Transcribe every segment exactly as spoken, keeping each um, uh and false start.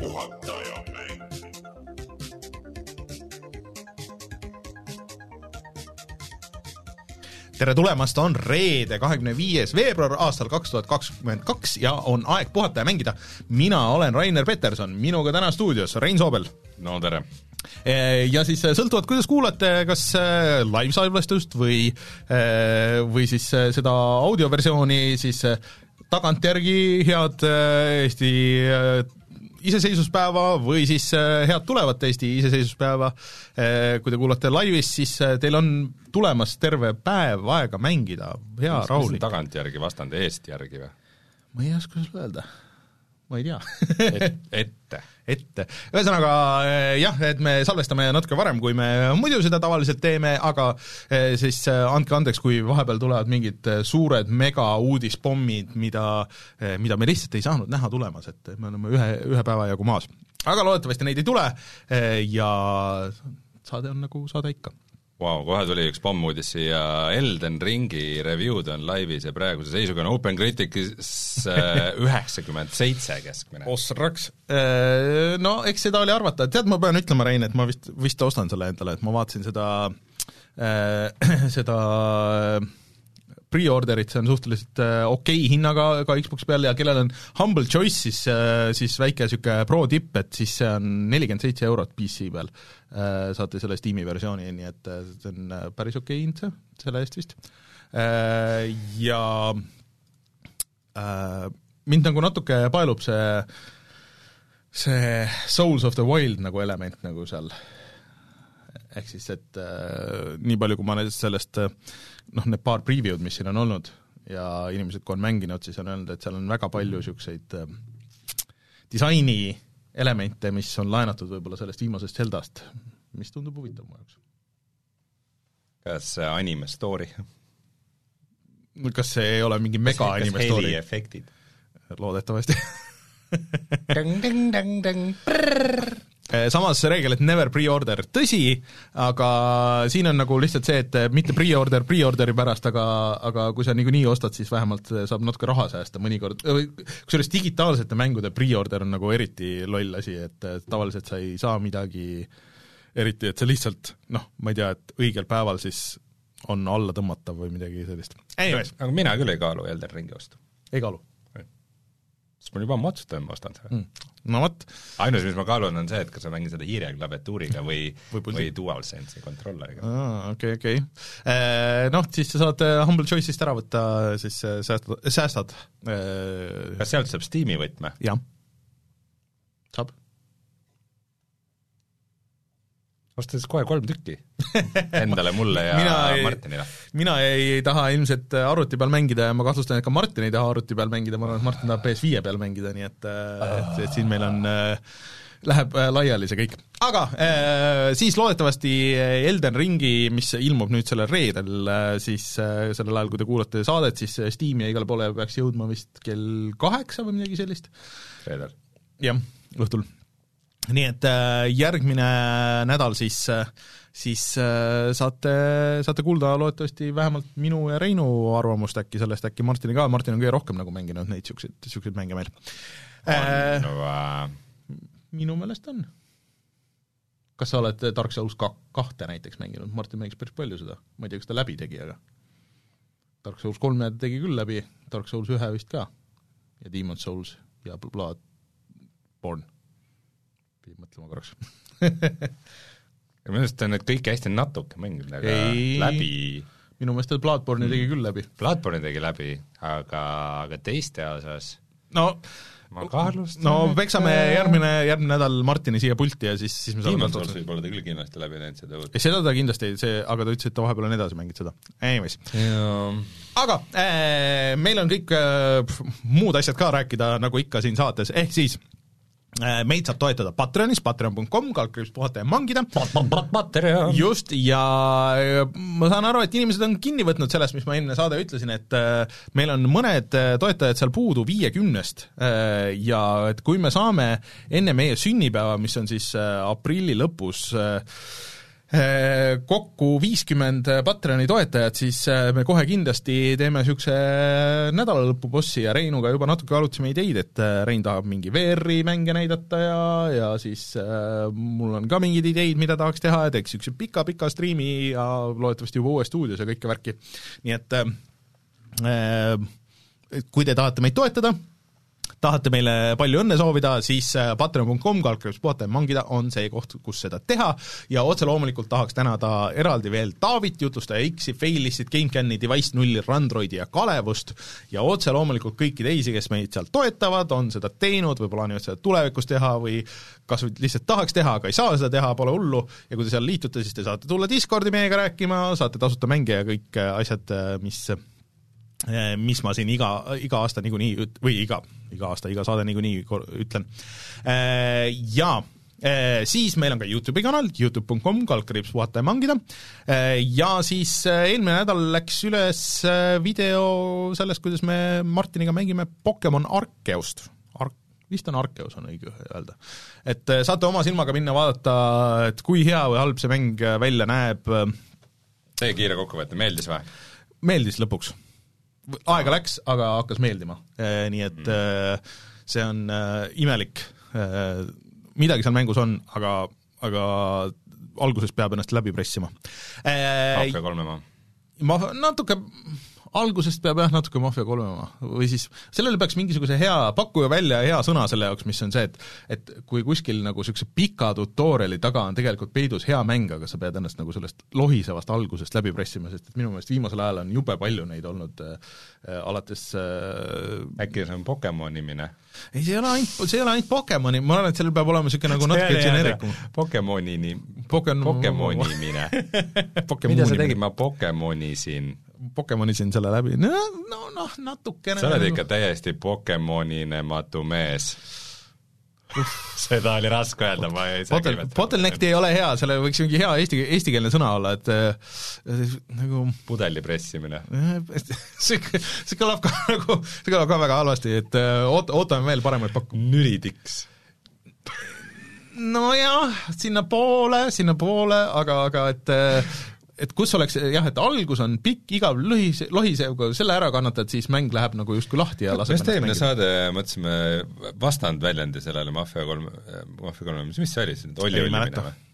puhataja mäng. tere tulemast, on reede, kahekümne viies veebruar aastal kaks tuhat kakskümmend kaks ja on aeg puhata ja mängida. Mina olen Rainer Peterson, minuga täna stuudios Rein Soobel. No tere. Ja siis sõltuvad, kuidas kuulate, kas live-salvestust või, või siis seda audioversiooni, siis tagantjärgi head Eesti iseseisvuspäeva või siis head tulevat Eesti iseseisvuspäeva. Kui te kuulate laivis, siis teil on tulemas terve päev aega mängida. Hea mis, rahulik. Mis tagant järgi, vastand eest järgi või? Ma ei oska sulle öelda. Ma ei tea. Et, ette. ette. Ühesõnaga jah, et me salvestame natuke varem, kui me muidu seda tavaliselt teeme, aga siis andke andeks, kui vahepeal tulevad mingid suured mega uudispommid, mida, mida me lihtsalt ei saanud näha tulemas, et me oleme ühe, ühe päeva jagu maas. Aga loodetavasti neid ei tule ja saade on nagu saade ikka. Wow, kohe tuli üks pommuudis siia Elden Ringi review'd on laivis ja praeguse seisuga on Open Criticus üheksakümmend seitse keskmine. Osraks. No, eks seda oli arvata. Tead, ma pean ütlema, Rein, et ma vist, vist ostan selle endale, et ma vaatasin seda äh, seda pre-orderit, see on suhteliselt okei okay hinnaga ka Xbox peal ja kellel on Humble Choice, siis, siis väike süke pro tipp, et siis see on nelikümmend seitse eurot P C peal. Saate selle Steam'i versiooni, nii et see on päris okei okay hind see, selle eest vist. Ja mind nagu natuke paelub see, see Souls of the Wild nagu element nagu seal. Ehk siis, et äh, nii palju, kui ma sellest, noh, need paar preview'd, mis siin on olnud ja inimesed, kui on mänginud, siis on öelnud, et seal on väga palju niisuguseid äh, disaini elemente, mis on laenatud võib-olla sellest viimasest Zeldast, mis tundub huvitav mu jaoks. Kas see anime story? Kas see ei ole mingi mega kas anime story? Heliefektid? Loodetavasti. Dang, dang, dang, dang, prrrr. Samas reegel, et never pre-order, tõsi, aga siin on nagu lihtsalt see, et mitte pre-order pre-orderi pärast, aga, aga kui sa niikuinii ostad, siis vähemalt saab natuke raha säästa mõnikord. Kusjuures digitaalsete mängude pre-order on nagu eriti loll asi, et tavaliselt sa ei saa midagi eriti, et sa lihtsalt, noh, ma ei tea, et õigel päeval siis on alla tõmmatav või midagi sellist. Anyways. Aga mina küll ei kaalu Elden Ringi ostu. Ei kaalu. Sest ma juba ma otsustan, ma ostan seda. Mm. No võt. Ainus, mis ma kaalun, on see, et kas ma mängin seda hiire klaviatuuriga või, või, või DualSense'i kontrolleriga. Ah, okei, okay, okei. Okay. Noh, siis sa saad Humble Choice'ist ära võtta, siis säästad. säästad. Kas sealt saab Steam'i võtme? Jah. Saab. Ostades kohe kolm tükki endale, mulle ja mina ei, Martinile. Mina ei taha ilmselt arvuti peal mängida ja ma kahtlustan, et ka Martin ei taha arvuti peal mängida, ma arvan, et Martin tahab P S viie peal mängida, nii et, et, et siin meil on, läheb laiali see kõik. Aga siis loodetavasti Elden Ringi, mis ilmub nüüd sellel reedel, siis sellel ajal, kui te kuulate saadet, siis Steam ja igale poole peaks jõudma vist kell kaheksa või midagi sellist. Reedel. Jah, õhtul. Nii et järgmine nädal siis, siis saate, saate kuulda loodetavasti vähemalt minu ja Reinu arvamust äkki sellest, äkki Martini ka, Martin on kõige rohkem nagu mänginud neid siukseid, siukseid mänge meil. On või? Minu meelest on. Kas sa oled Dark Souls kahte näiteks mänginud? Martin mängis päris palju seda, ma ei tea, kas ta läbi tegi, aga Dark Souls kolme tegi küll läbi, Dark Souls ühe vist ka ja Demon's Souls ja Bloodborne. Pidi mõtlema korraks. Ja minu meelest on need kõik hästi natuke mängid, aga ei, läbi... Minu meelest Bloodborne'i tegi küll läbi. Bloodborne'i tegi läbi, aga, aga teiste osas... No, ma kaalustan... No peksame järgmine, järgmine nädal Martini siia pulti ja siis, siis me saame... Demon's Souls võib-olla ta küll kindlasti läbi näinud seda uut. Seda ta kindlasti, see, aga ta ütles, et ta vahepeal on edasi mängid seda. Anyways. Ja... Aga äh, meil on kõik äh, muud asjad ka rääkida, nagu ikka siin saates, ehk siis meid saab toetada Patreonis, patreon punkt com, kalkriips puhata ja mangida. Patreon. Just, ja ma saan aru, et inimesed on kinni võtnud sellest, mis ma enne saade ütlesin, et meil on mõned toetajad seal puudu viiekümnest ja et kui me saame enne meie sünnipäeva, mis on siis aprilli lõpus, kokku viiskümmend Patreoni toetajat, siis me kohe kindlasti teeme niisuguse nädalalõpubossi ja Reinuga juba natuke alutasime ideid, et Rein tahab mingi V R-i mänge näidata ja, ja siis äh, mul on ka mingid ideid, mida tahaks teha ja teeks niisuguse pika-pika striimi ja loodetavasti juba uue stuudios ja kõike värki. Nii et äh, kui te tahate meid toetada, tahate meile palju õnne soovida, siis patreon punkt com kaldkriips puhata ja mangida on see koht, kus seda teha ja otse loomulikult tahaks tänada eraldi veel Taavit, jutlustaja X-i, Failistit, GameCami, Device nulli, Randroidi ja Kalevust ja otse loomulikult kõiki teisi, kes meid sealt toetavad, on seda teinud või plaanivad seda tulevikus teha või kas või lihtsalt tahaks teha, aga ei saa seda teha, pole hullu ja kui te seal liitute, siis te saate tulla Discordi meiega rääkima, saate tasuta mänge ja kõik asjad, mis mis ma siin iga, iga aasta niikuinii, või iga, iga aasta, iga saade niikuinii ütlen. Ja siis meil on ka YouTube'i kanal, youtube punkt com kaldkriips puhata ja mangida ja siis eelmine nädal läks üles video sellest, kuidas me Martiniga mängime Pokemon Arceust. Ar- vist on Arceus on õige öelda. Et saate oma silmaga minna vaadata, et kui hea või halb see mäng välja näeb. See kiire kokkuvõte, meeldis või? Meeldis lõpuks. Aega läks, aga hakkas meeldima. Nii et see on imelik. Midagi seal mängus on, aga, aga alguses peab ennast läbi pressima. Mafia kolme ma. Ma natuke... algusest peab jah natuke Mafia kolme või siis sellele peaks mingisuguse hea pakkuja välja ja hea sõna selle jaoks, mis on see, et et kui kuskil nagu niisuguse pika tutoriali taga on tegelikult peidus hea mäng, aga sa pead ennast nagu sellest lohisevast algusest läbi pressima, sest et minu meelest viimasel ajal on jube palju neid olnud äh, alates äh, äkki see on Pokemonimine? Ei, see ei ole ainult, see ei ole ainult Pokemoni, ma arvan, et sellel peab olema niisugune nagu natuke generikum. Pokemonini, Poken... Pokemonimine. Mida sa tegid, ma Pokemoni siin? Pokemoni siin selle läbi, no, no, no natukene. Sa oled ikka täiesti Pokemoninematu mees. Seda oli raske öelda, ma ei saa Botel, Bottleneck ei ole hea, selle võiks mingi hea eesti, eestikeelne sõna olla, et äh, nagu pudeli pressimine. see, see kõlab ka nagu, see kõlab ka väga halvasti, et oot, ootame veel paremaid pakku. Nüridiks. No jah, sinna poole, sinna poole, aga, aga et et kus oleks, jah, et algus on pikk, igav lõhise, lohisev, kui selle ära kannatad, siis mäng läheb nagu justkui lahti ja laseb ennast mängida. Eelmine saade mõtlesime vastand väljendi sellele Mafia kolme, Mafia kolme, mis, mis see oli, see olli ollimine või?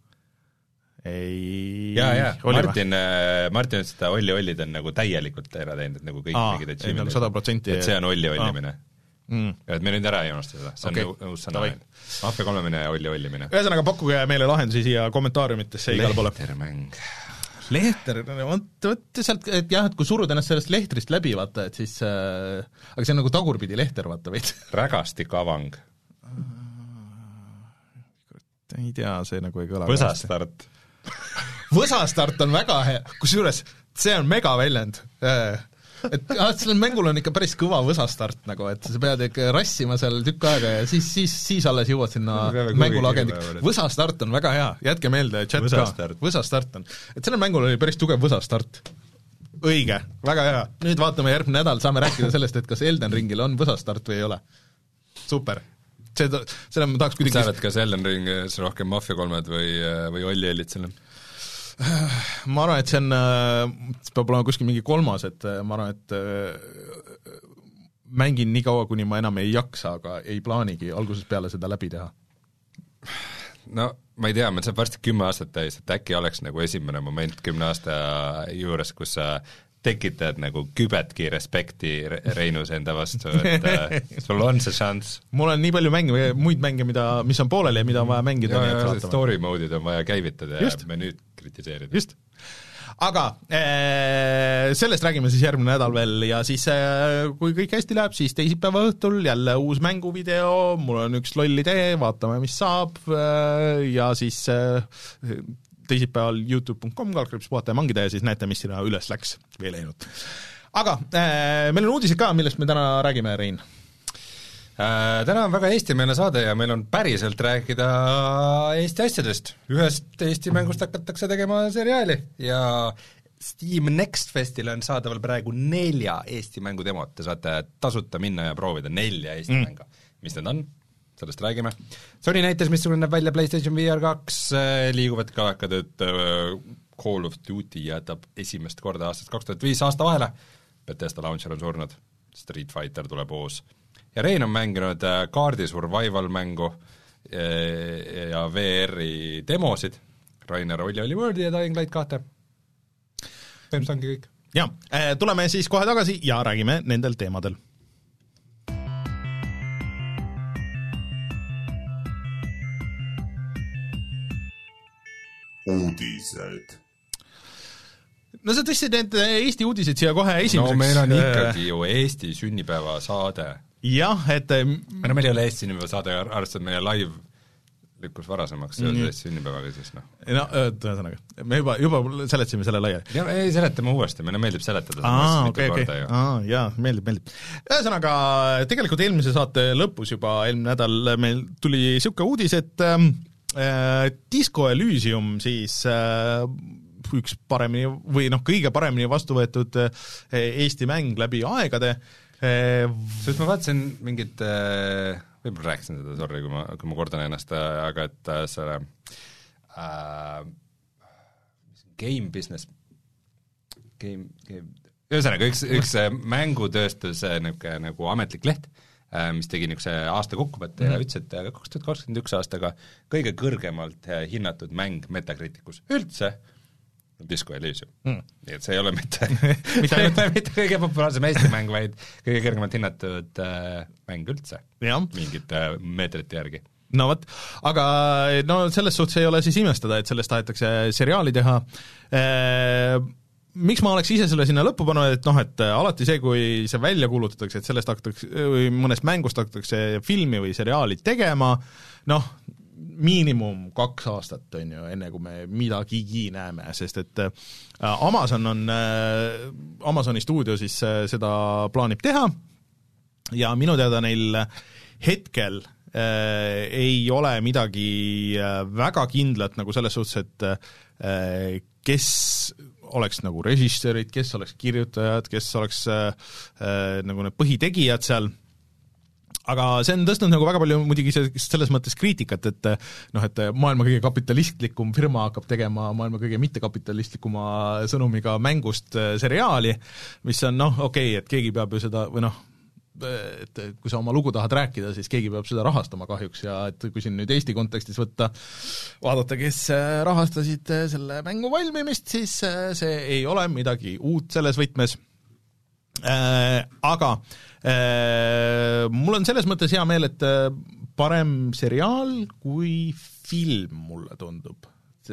Ei... Jaa, jaa, Martin, Martin ütles, et olli ollid on nagu täielikult ära teinud, et nagu kõik Aa, mingid ei, nagu sada protsenti et see on olli ollimine. Mm. Et me nüüd ära ei unusta seda, see on okay. Uus sõna. Mafia kolmemine ja olli ollimine. Ühesõnaga pakkuge meile lahendusi siia kommentaariumitesse igal poole. Lehtermäng. Lehter, võtta sealt, et jah, et kui surud ennast sellest lehtrist läbi, vaata, et siis äh, aga see on nagu tagurpidi lehter, vaata veits. Rägastikavang. Ei tea, see nagu ei kõla. Võsastart. Võsastart on väga hea, kusjuures see on mega väljend. Et sellel mängul on ikka päris kõva võsastart nagu, et sa pead ikka rassima seal tükk aega ja siis, siis, siis alles jõuad sinna mängulagendiks. Võsastart on väga hea, jätke meelde chat võsastart. ka. Võsastart on. Et sellel mängul oli päris tugev võsastart. Õige, väga hea. Nüüd vaatame järgmine nädal, saame rääkida sellest, et kas Elden Ringil on võsastart või ei ole. Super. Seda, seda ma tahaks kuidagi... Sa oled kas Elden Ringis rohkem Mafia kolmed või, või Olli Ellit selle? Ma arvan, et see on, see peab olema kuskil mingi kolmas, et ma arvan, et mängin nii kaua, kuni ma enam ei jaksa, aga ei plaanigi algusest peale seda läbi teha. No ma ei tea, meil saab varsti kümme aastat täis, et äkki oleks nagu esimene moment kümne aasta juures, kus sa tekitad nagu kübetki respekti Reinus enda vastu, et sul on see šanss. Mul on nii palju mänge, muid mänge, mida, mis on pooleli ja mida on vaja mängida. Ja, ja story mode'id on vaja käivitada Just. Ja me nüüd kritiseerida. Just. Aga äh, sellest räägime siis järgmine nädal veel ja siis äh, kui kõik hästi läheb, siis teisipäeva õhtul jälle uus mänguvideo, mul on üks loll idee, vaatame, mis saab äh, ja siis äh, teisipäeval youtube punkt com kaldkriips puhata ja mangida ja siis näete, mis sinna üles läks, veel läinud. Aga äh, meil on uudised ka, millest me täna räägime, Rein? Äh, täna on väga eestimeelne saade ja meil on päriselt rääkida Eesti asjadest. Ühest Eesti mängust hakatakse tegema seriaali ja Steam Next Festil on saadaval praegu nelja Eesti mängu demot. Te saate tasuta minna ja proovida nelja Eesti mm. mänga. Mis need on? sellest räägime. Sony näitas, missugune näeb välja PlayStation V R kaks, liiguvad kalakad, et Call of Duty jätab esimest korda aastast kaks tuhat viis aasta vahele, Bethesda launcher on surnud, Street Fighter tuleb uus. Ja Rein on mänginud kaardi survival mängu ja V R-i demosid, Rainer Olli oli Worldi ja Dying Light kahte. Põhimõtteliselt ongi kõik. Ja, tuleme siis kohe tagasi ja räägime nendel teemadel. Uudised. No sa tõstsid need Eesti uudised siia kohe esimeseks. No meil on ikkagi ju Eesti sünnipäeva saade. Jah, et no meil ei ole Eesti sünnipäeva saade, arvestades meie live lükkus varasemaks seoses sünnipäevaga siis noh. No, tõesõnaga, me juba, juba seletasime selle laiali. Ja ei seletame uuesti, meile meeldib seletada. Aa, okei, okei, aa, jaa, meeldib, meeldib. Ühesõnaga, tegelikult eelmise saate lõpus juba eelmine nädal meil tuli siuke uudis, et äh, Disco Elysium siis äh, üks paremini või noh, kõige paremini vastu võetud äh, Eesti mäng läbi aegade. Äh, Sest ma vaatasin mingid äh, võib-olla rääkisin seda, sorry, kui ma, kui ma kordan ennast, aga et selle äh, game business, game, game, ühesõnaga üks, üks mängutööstuse nagu, nagu ametlik leht, äh, mis tegi niisuguse aasta kokkuvõtte mm-hmm. ja ütles, et kaks tuhat kakskümmend üks aastaga kõige kõrgemalt hinnatud mäng Metacriticus üldse Disco Elysium mm.. nii et see ei ole mitte mitte, mitte kõige populaarsem Eesti mäng, vaid kõige kõrgemalt hinnatud äh, mäng üldse ja. Mingite äh, meetrite järgi. No võt, aga no selles suhtes ei ole siis imestada, et sellest tahetakse seriaali teha. Eee, miks ma oleks ise selle sinna lõppu pannud, et noh, et alati see, kui see välja kuulutatakse, et sellest hakatakse, või mõnest mängust hakatakse filmi või seriaali tegema, noh, miinimum kaks aastat, on ju, enne kui me midagigi näeme, sest et Amazon on, Amazoni stuudio siis seda plaanib teha ja minu teada neil hetkel äh, ei ole midagi väga kindlat nagu selles suhtes, et äh, kes oleks nagu režissöörid, kes oleks kirjutajad, kes oleks äh, nagu need põhitegijad seal, aga see on tõstnud nagu väga palju muidugi selles mõttes kriitikat, et noh, et maailma kõige kapitalistlikum firma hakkab tegema maailma kõige mittekapitalistlikuma sõnumiga mängust seriaali, mis on noh, okei okay,, et keegi peab ju seda, või noh, et kui sa oma lugu tahad rääkida, siis keegi peab seda rahastama kahjuks ja et kui siin nüüd Eesti kontekstis võtta, vaadata, kes rahastasid selle mängu valmimist, siis see ei ole midagi uut selles võtmes. Äh, aga äh, mul on selles mõttes hea meel, et parem seriaal kui film mulle tundub.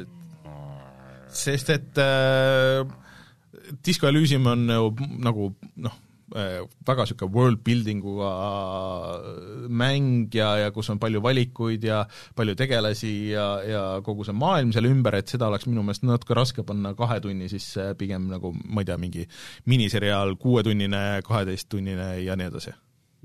Sest et äh, Disco Elysium on nagu noh, väga niisugune world buildinguga mäng ja, ja kus on palju valikuid ja palju tegelasi ja, ja kogu see maailm selle ümber, et seda oleks minu meelest natuke raske panna kahe tunni, siis pigem nagu, ma ei tea, mingi miniseriaal, kuuetunnine, kaheteisttunnine ja nii edasi.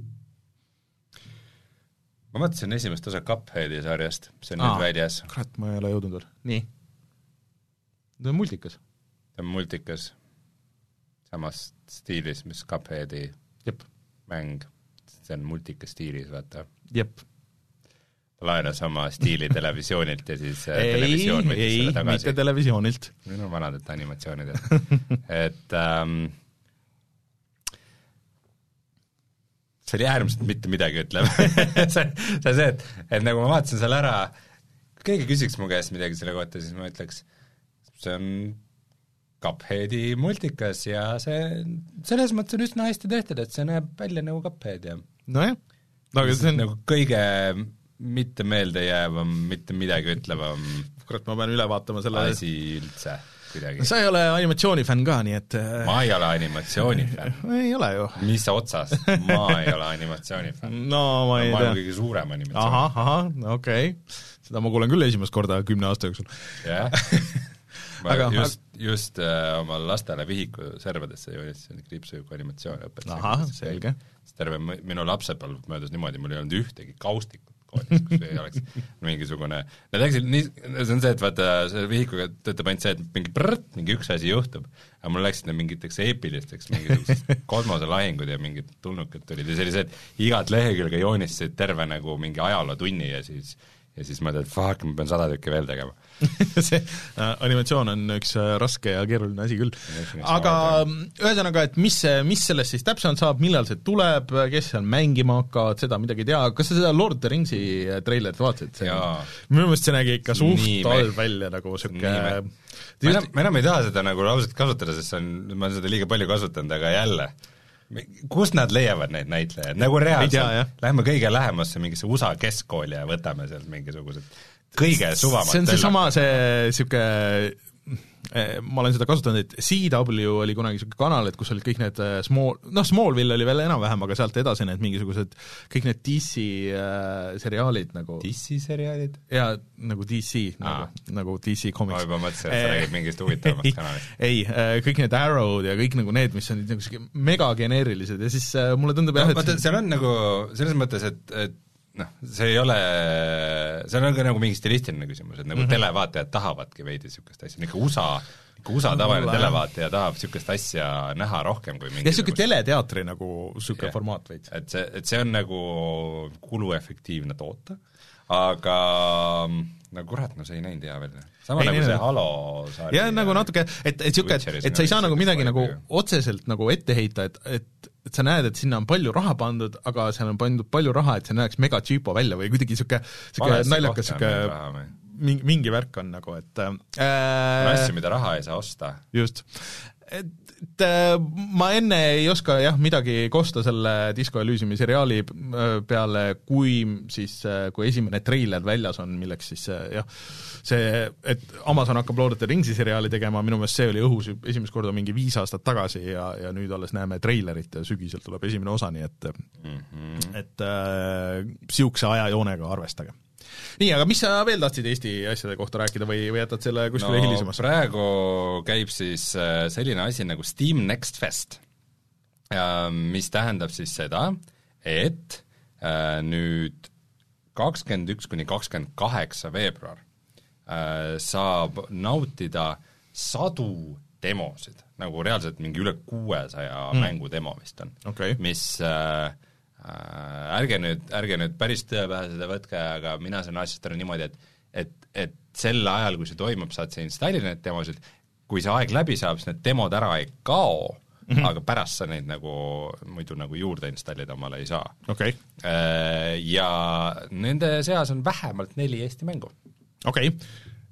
Ma mõtlesin esimest osa Cupheadi sarjast, see on Aa, nüüd väljas. Kurat, ma ei ole jõudnud veel. Nii? See on multikas. See on multikas. Samas stiilis, mis Cupheadi Jep. mäng, see on multikas stiilis, vaata. Jep. Laenas oma stiili televisioonilt ja siis ei, televisioon võttis ei, selle tagasi. Ei, mitte televisioonilt. Minu no, vanadelt animatsioonidelt. et ähm, see oli äärmiselt mitte midagi ütleb. see, see see, et, et nagu ma vaatasin seal ära, kui keegi küsiks mu käest midagi selle kohta, siis ma ütleks, see on Cupheadi multikas ja see selles mõttes on üsna hästi tehtud, et see näeb välja nagu Cuphead ja no jah, aga see on nagu kõige mitte meelde jäävam, mitte midagi ütlevam kurat, ma pean üle vaatama selle asi üldse kuidagi. Sa ei ole animatsioonifänn ka, nii et ma ei ole animatsioonifänn. ei ole ju. Mis otsast? Ma ei ole animatsioonifänn. no ma ei no, tea. Ma olen kõige suurem animatsioon. Aha, aha, okei okay. Seda ma kuulen küll esimest korda kümne aasta jooksul. jah ma aga, just, just äh, oma lastele vihiku servadesse joonistasin kriipsujuku animatsioon õpetasin. Ahah, selge. Terve minu lapsepõlv möödus niimoodi, mul ei olnud ühtegi kaustikut koolis, kus ei oleks mingisugune, nad läksid nii, see on see, et vaata, see vihikuga töötab ainult see, et mingi prrrt, mingi üks asi juhtub, aga mul läksid mingiteks eepilisteks mingisugused kosmoselahingud ja mingid tulnukad tulid ja see oli see, et igat lehekülge joonistasid terve nagu mingi ajalootunni ja siis ja siis mõtled, et fuck, ma pean sada tükki veel tegema. see äh, animatsioon on üks äh, raske ja keeruline asi küll. Aga ühesõnaga, et mis, mis sellest siis täpsemalt saab, millal see tuleb, kes seal mängima hakkavad, seda midagi tea, kas sa seda Lord of the Ringsi treilerit vaatasid? Minu meelest see nägi ikka suht halb välja nagu siuke ma enam, ma enam ei taha seda nagu lauset kasutada, sest see on, ma olen seda liiga palju kasutanud, aga jälle kust nad leiavad neid näitlejaid, nagu reaalselt, lähme kõige lähemasse mingisse U S A keskkooli ja võtame sealt mingisugused kõige suvamad see on see sama, see siuke, ma olen seda kasutanud, et C W oli kunagi siuke kanal, et kus olid kõik need small, noh, Smallville oli veel enam-vähem, aga sealt edasi need mingisugused, kõik need D C äh, seriaalid nagu D C seriaalid? jaa, nagu D C, nagu, nagu D C Comics. ma juba mõtlesin, et sa räägid mingist huvitavamast kanalist. ei, kõik need Arrow'd ja kõik nagu need, mis on nagu siuke megageneerilised ja siis äh, mulle tundub no, jah, et vaata, seal on nagu selles mõttes, et, et noh, see ei ole, see on ka nagu mingi stilistiline küsimus, et nagu mm -hmm. televaatajad tahavadki veidi niisugust asja, ikka U S A, ikka U S A tavaline no, televaataja tahab niisugust asja näha rohkem kui mingi ja niisugune teleteatri nagu niisugune formaat veits. et see, et see on nagu kuluefektiivne toota, aga no kurat, no see ei näinud hea veel. sama ei, nagu see Halo saari ja nagu natuke, et, et niisugune, et, et sa ei saa nagu midagi nagu otseselt nagu ette heita, et, et et sa näed, et sinna on palju raha pandud, aga seal on pandud palju raha, et see näeks mega cheapo välja või kuidagi niisugune naljakas niisugune mingi, mingi värk on nagu, et äh, asju, mida raha ei saa osta. Just. Et, et ma enne ei oska jah midagi kosta selle Disco Elysiumi seriaali peale, kui siis, kui esimene treiler väljas on, milleks siis jah, see, et Amazon hakkab Lord of the Ringsi seriaali tegema, minu meelest see oli õhus esimest korda mingi viis aastat tagasi ja, ja nüüd alles näeme treilerit ja sügiselt tuleb esimene osa, nii et mm -hmm. et äh, siukse ajajoonega arvestage. Nii, aga mis sa veel tahtsid Eesti asjade kohta rääkida või, või jätad selle kuskile no, hilisemasse? Praegu käib siis selline asi nagu Steam Next Fest, mis tähendab siis seda, et nüüd kakskümmend üks kuni kakskümmend kaheksa veebruar saab nautida sadu demosid, nagu reaalselt mingi üle kuuesaja mm. mängu demo vist on okay., mis äh, ärge nüüd, ärge nüüd päris tõepähe seda võtke, aga mina saan asjast aru niimoodi, et et, et sel ajal, kui see toimub, saad sa installida need demosid, kui see aeg läbi saab, siis need demod ära ei kao, mm -hmm. aga pärast sa neid nagu muidu nagu juurde installida omale ei saa okay.. Ja nende seas on vähemalt neli Eesti mängu. Okei okay.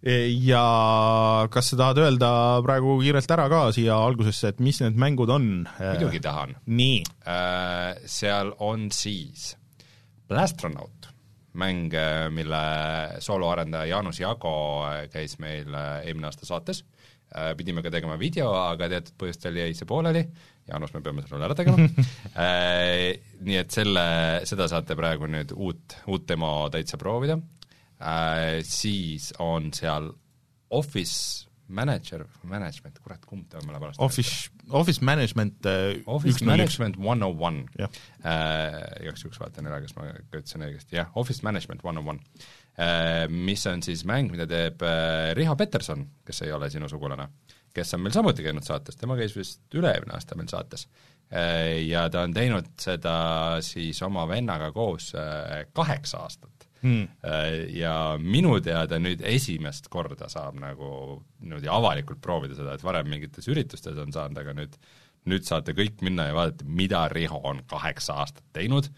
Ja kas sa tahad öelda praegu kiirelt ära ka siia algusesse, et mis need mängud on? Muidugi tahan. Nii. Seal on siis Blastronaut, mäng, mille sooloarendaja Jaanus Jago käis meil eelmine aasta saates. Pidime ka tegema video, aga teatud põhjustel jäi see pooleli. Jaanus, me peame selle ära tegema. Nii et selle, seda saate praegu nüüd uut, uut demo täitsa proovida. Äh, siis on seal Office Manager, Management, kurat, kumb ta on meile pärast? Office, Office Management äh, Office Management one oh one. Äh, igaks juks vaatan ära, kas ma ütlesin õigesti. Jah, Office Management one oh one. Äh, mis on siis mäng, mida teeb äh, Riho Peterson, kes ei ole sinu sugulane, kes on meil samuti käinud saates, tema käis vist üle-eelmine aasta meil saates. Äh, ja ta on teinud seda siis oma vennaga koos äh, kaheksa aastat. Hmm. Ja minu teada nüüd esimest korda saab nagu niimoodi avalikult proovida seda, et varem mingites üritustes on saanud, aga nüüd, nüüd saate kõik minna ja vaadata, mida Riho on kaheksa aastat teinud.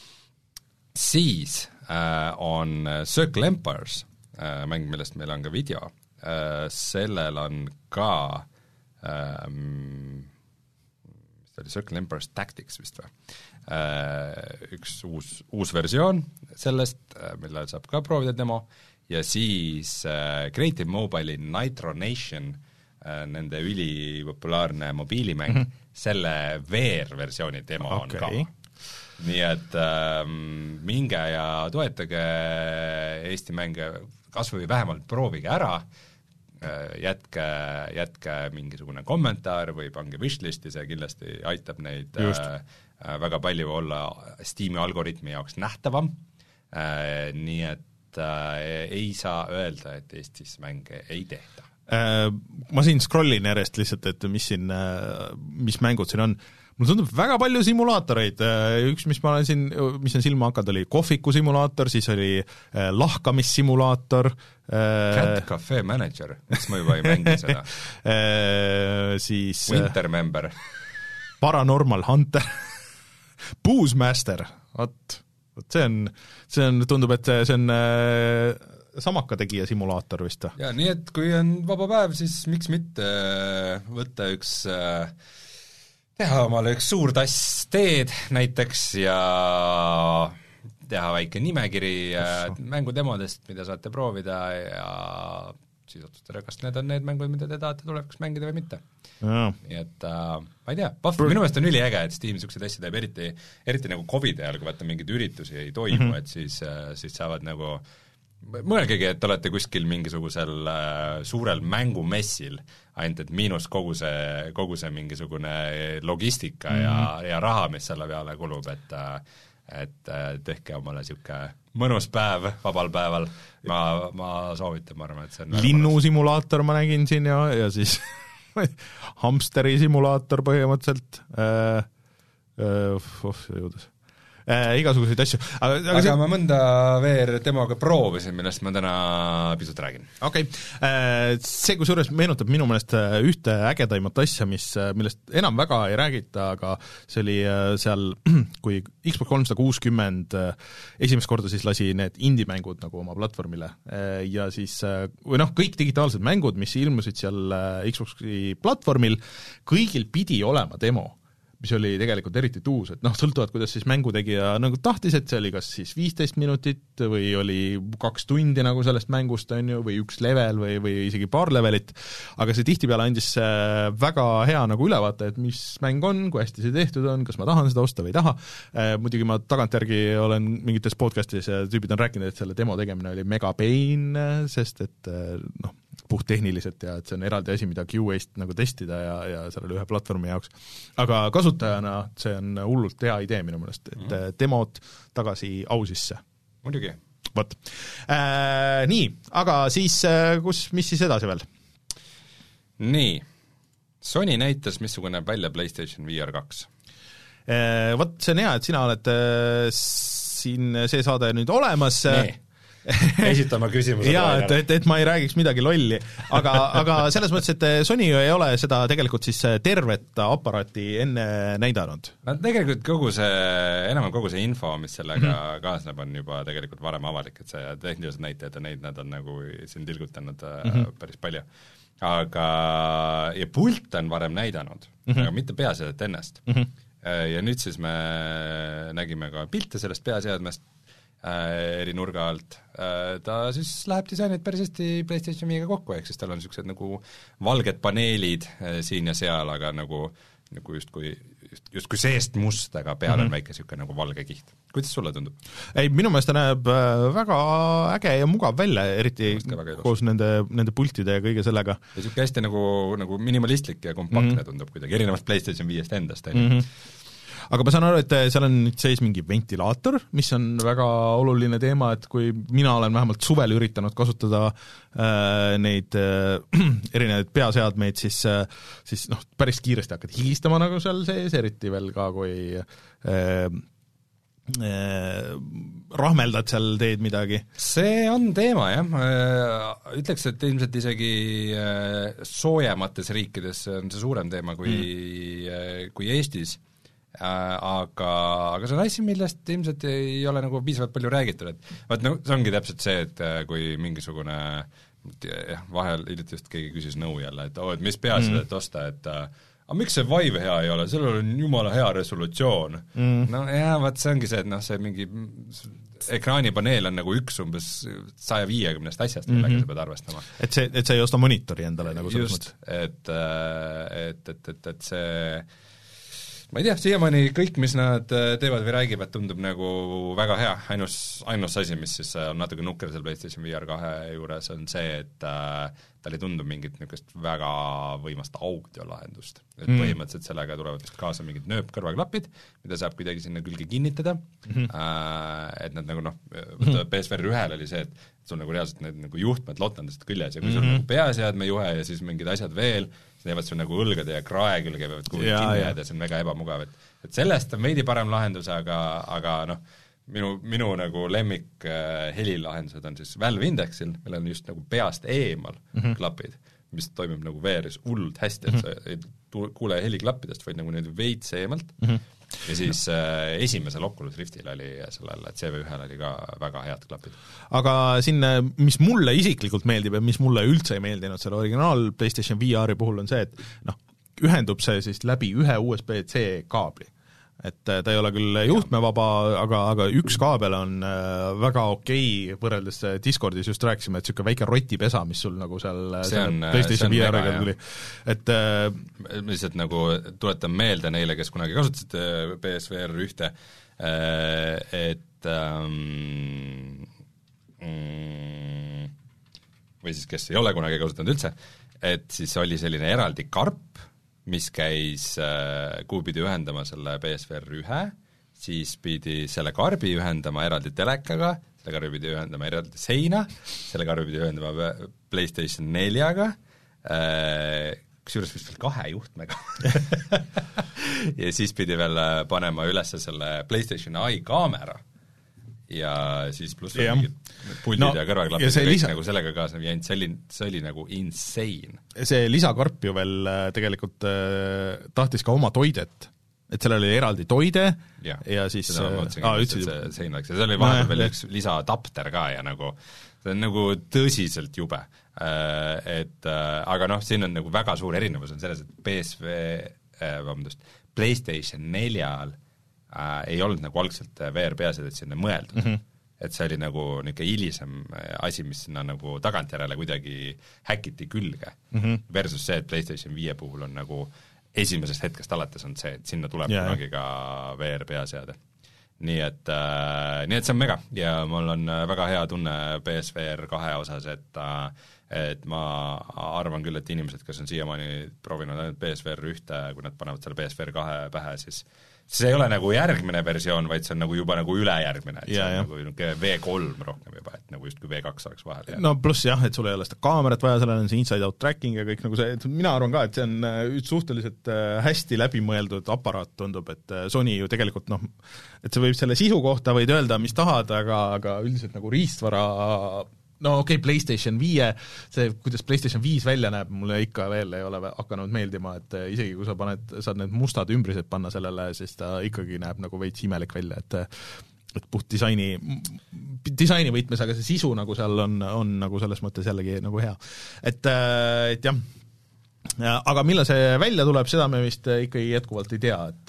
Siis äh, on Circle Empires äh, mäng, millest meil on ka video. Äh, sellel on ka ähm, see oli Circle Empires Tactics vist või? Üks uus, uus versioon sellest, millel saab ka proovida demo, ja siis Creative Mobile'i Nitro Nation, nende ülipopulaarne mobiilimäng, mm -hmm. selle V R-versiooni demo okay. on ka. Nii et ähm, minge ja toetage Eesti mänge, kas või vähemalt proovige ära, jätke, jätke mingisugune kommentaar või pange wishlisti, see kindlasti aitab neid äh, väga palju olla Steam'i algoritmi jaoks nähtavam äh, nii et äh, ei saa öelda, et Eestis mänge ei tehta. Äh, ma siin scrollin järjest lihtsalt, et mis siin, mis mängud siin on. Mul tundub väga palju simulaatoreid, üks, mis ma olen siin, mis on silma hakanud, oli kohviku simulaator, siis oli lahkamissimulaator. Cat Cafe Manager, miks ma juba ei mängi seda? Siis Winter Member. Paranormal Hunter. Boozmaster, vot, vot see on, see on, tundub, et see on samaka tegija simulaator vist. Ja nii, et kui on vaba päev, siis miks mitte võtta üks teha omale üks suur tass teed näiteks ja teha väike nimekiri mängudemodest, mida saate proovida ja siis otsustada, kas need on need mängud, mida te tahate tulevikus mängida või mitte. Ja. Nii et äh, ma ei tea, Puff, minu meelest on üliäge, et Steam niisuguseid asju teeb, eriti, eriti nagu Covidi ajal, kui vaata mingeid üritusi ei toimu mm, -hmm. et siis, siis saavad nagu mõelgegi, et olete kuskil mingisugusel äh, suurel mängumessil, ainult et miinus kogu see, kogu see mingisugune logistika mm -hmm. ja, ja raha, mis selle peale kulub, et et tehke omale niisugune mõnus päev vabal päeval, ma, ma soovitan, ma arvan, et see on linnusimulaator ma nägin siin ja, ja siis hamsteri simulaator põhimõtteliselt äh, äh, oh, see jõudas Äh, igasuguseid asju. Aga, aga, aga see... ma mõnda veer demoga proovisin, millest ma täna pisut räägin. Okei, okay. See kusjuures meenutab minu meelest ühte ägedaimat asja, mis, millest enam väga ei räägita, aga see oli seal, kui Xbox kolmsada kuuskümmend esimest korda siis lasi need indie-mängud nagu oma platvormile ja siis, või noh, kõik digitaalsed mängud, mis ilmusid seal Xboxi platvormil, kõigil pidi olema demo, mis oli tegelikult eriti tuus, et noh, sõltuvad, kuidas siis mängutegija nagu tahtis, et see oli kas siis viisteist minutit või oli kaks tundi nagu sellest mängust, on ju, või üks level või, või isegi paar levelit, aga see tihtipeale andis väga hea nagu ülevaate, et mis mäng on, kui hästi see tehtud on, kas ma tahan seda osta või ei taha, muidugi ma tagantjärgi olen mingites podcastis ja tüübid on rääkinud, et selle demo tegemine oli mega pain, sest et noh, puhttehniliselt ja et see on eraldi asi, mida Q A-st nagu testida ja, ja sellele ühe platvormi jaoks. Aga kasutajana see on hullult hea idee minu meelest, et mm. demod tagasi au sisse. Muidugi. Vot. Äh, nii, aga siis, kus, mis siis edasi veel? Nii, Sony näitas, missugune välja PlayStation V R kaks. Äh, vot see on hea, et sina oled äh, siin see saade nüüd olemas. Nee. esitama küsimuse jaa, et, et, et ma ei räägiks midagi lolli, aga, aga selles mõttes, et Sony ei ole seda tegelikult siis tervet aparaati enne näidanud. No tegelikult kogu see, enam kogu see info, mis sellega mm-hmm. kaasneb, on juba tegelikult varem avalik, et see tehnilised näitajad ja neid nad on nagu siin tilgutanud mm-hmm. päris palju. Aga, ja pult on varem näidanud mm-hmm., aga mitte peaseadet ennast mm-hmm. ja nüüd siis me nägime ka pilte sellest peaseadmest äh, eri nurga alt, äh, ta siis läheb disainilt päris hästi PlayStation viiega kokku, ehk siis tal on niisugused nagu valged paneelid äh, siin ja seal, aga nagu, nagu justkui just, justkui seest must, aga peal mm-hmm. on väike niisugune nagu valge kiht. Kuidas sulle tundub? Ei, minu meelest ta näeb väga äge ja mugav välja, eriti koos nende, nende pultide ja kõige sellega. Ja niisugune hästi nagu, nagu minimalistlik ja kompaktne mm-hmm. tundub kuidagi, erinevalt PlayStation viiest endast. Mm-hmm. Aga ma saan aru, et seal on nüüd sees mingi ventilaator, mis on väga oluline teema, et kui mina olen vähemalt suvel üritanud kasutada äh, neid äh, erinevaid peaseadmeid, siis, äh, siis noh, päris kiiresti hakkad higistama nagu seal sees, eriti veel ka, kui äh, äh, rahmeldad seal, teed midagi. See on teema, jah. Ütleks, et ilmselt isegi soojemates riikides on see suurem teema kui, mm. kui Eestis. Aga, aga see on asi, millest ilmselt ei ole nagu piisavalt palju räägitud, et vaat no see ongi täpselt see, et kui mingisugune jah, vahel hiljuti just keegi küsis nõu jälle, et oo, et mis peaasjad, et osta, et aga miks see Vive hea ei ole, sellel on jumala hea resolutsioon mm.. no jah, vaat see ongi see, et noh, see mingi ekraanipaneel on nagu üks umbes saja viiekümnest asjast, millega mm-hmm. sa pead arvestama. Et see, et sa ei osta monitori endale nagu just, et, et, et, et, et see ma ei tea, siiamaani kõik, mis nad teevad või räägivad, tundub nagu väga hea, ainus, ainus asi, mis siis on natuke nukker seal PlayStation V R kahe juures, on see, et äh, tal ei tundu mingit niisugust väga võimast audiolahendust. Et mm. põhimõtteliselt sellega tulevad vist kaasa mingid nööpkõrvaklapid, mida saab kuidagi sinna külge kinnitada, mm-hmm. äh, et nad nagu noh, võtta P S V R ühel oli see, et sul nagu reaalselt need nagu juhtmed lotandast küljes ja kui sul mm-hmm. nagu peaseadme juhe ja siis mingid asjad veel, siis jäävad sul nagu õlgade ja krae külge peavad kuhugi ja, kinni jääda ja see on väga ebamugav, et, et sellest on veidi parem lahendus, aga, aga noh, minu, minu nagu lemmik äh, helilahendused on siis Valve Indexil, meil on just nagu peast eemal mm-hmm. klapid, mis toimib nagu V R-is hullult hästi, et mm-hmm. sa ei tu-, kuule heliklappidest, vaid nagu neid veits eemalt mm-hmm. ja siis äh, esimesel Oculus Riftil oli sellel C V ühel oli ka väga head klapid. Aga siin, mis mulle isiklikult meeldib ja mis mulle üldse ei meeldinud selle originaal PlayStation V R-i puhul on see, et noh, ühendub see siis läbi ühe U S B C kaabli. Et ta ei ole küll juhtmevaba, aga, aga üks kaabel on väga okei, võrreldes Discordis just rääkisime, et niisugune väike rotipesa, mis sul nagu seal on, PlayStation V R-iga tuli. Et lihtsalt nagu tuletan meelde neile, kes kunagi kasutasid P S V R ühte, et ähm, või siis kes ei ole kunagi kasutanud üldse, et siis oli selline eraldi karp, mis käis, kuhu pidi ühendama selle P S V R ühe, siis pidi selle karbi ühendama eraldi telekaga, selle karbi pidi ühendama eraldi seina, selle karbi pidi ühendama PlayStation neljaga, kusjuures vist veel kahe juhtmega ja siis pidi veel panema üles selle PlayStation Eye kaamera ja siis pluss yeah. mingid puldid no, ja kõrvaklapid ja, ja kõik lisa... nagu sellega kaasa jäänud, see oli, see oli nagu insane. See lisakarp ju veel tegelikult äh, tahtis ka oma toidet, et sellel oli eraldi toide ja, ja siis seda ma mõtlesin, äh, et see sein läks ja see oli vahepeal veel üks lisadapter ka ja nagu see on nagu tõsiselt jube äh,, et äh, aga noh, siin on nagu väga suur erinevus on selles, et P S V äh, vabandust, PlayStation neljal Äh, ei olnud nagu algselt V R peaseadet sinna mõeldud mm, -hmm. et see oli nagu niisugune hilisem asi, mis sinna nagu tagantjärele kuidagi häkiti külge mm, -hmm. versus see, et PlayStation viie puhul on nagu esimesest hetkest alates on see, et sinna tuleb yeah. kunagi ka V R peaseade. Nii et, äh, nii et see on mega ja mul on väga hea tunne P S V R kahe osas, et äh, et ma arvan küll, et inimesed, kes on siiamaani proovinud ainult P S V R ühte, kui nad panevad selle P S V R kahe pähe, siis see ei ole nagu järgmine versioon, vaid see on nagu juba nagu ülejärgmine, et ja, see on ja. nagu V kolm rohkem juba, et nagu justkui V kaks oleks vahel. No pluss jah, et sul ei ole seda kaamerat vaja, sellel on see inside-out tracking ja kõik nagu see, et mina arvan ka, et see on üks suhteliselt hästi läbimõeldud aparaat, tundub, et Sony ju tegelikult noh, et see võib selle sisu kohta võid öelda, mis tahad, aga, aga üldiselt nagu riistvara no okei okay,, PlayStation viie, see, kuidas PlayStation viis välja näeb, mulle ikka veel ei ole hakanud meeldima, et isegi kui sa paned, saad need mustad ümbrised panna sellele, siis ta ikkagi näeb nagu veits imelik välja, et et puht disaini, disaini võitmes, aga see sisu nagu seal on, on nagu selles mõttes jällegi nagu hea. Et, et jah, ja, aga millal see välja tuleb, seda me vist ikkagi jätkuvalt ei tea, et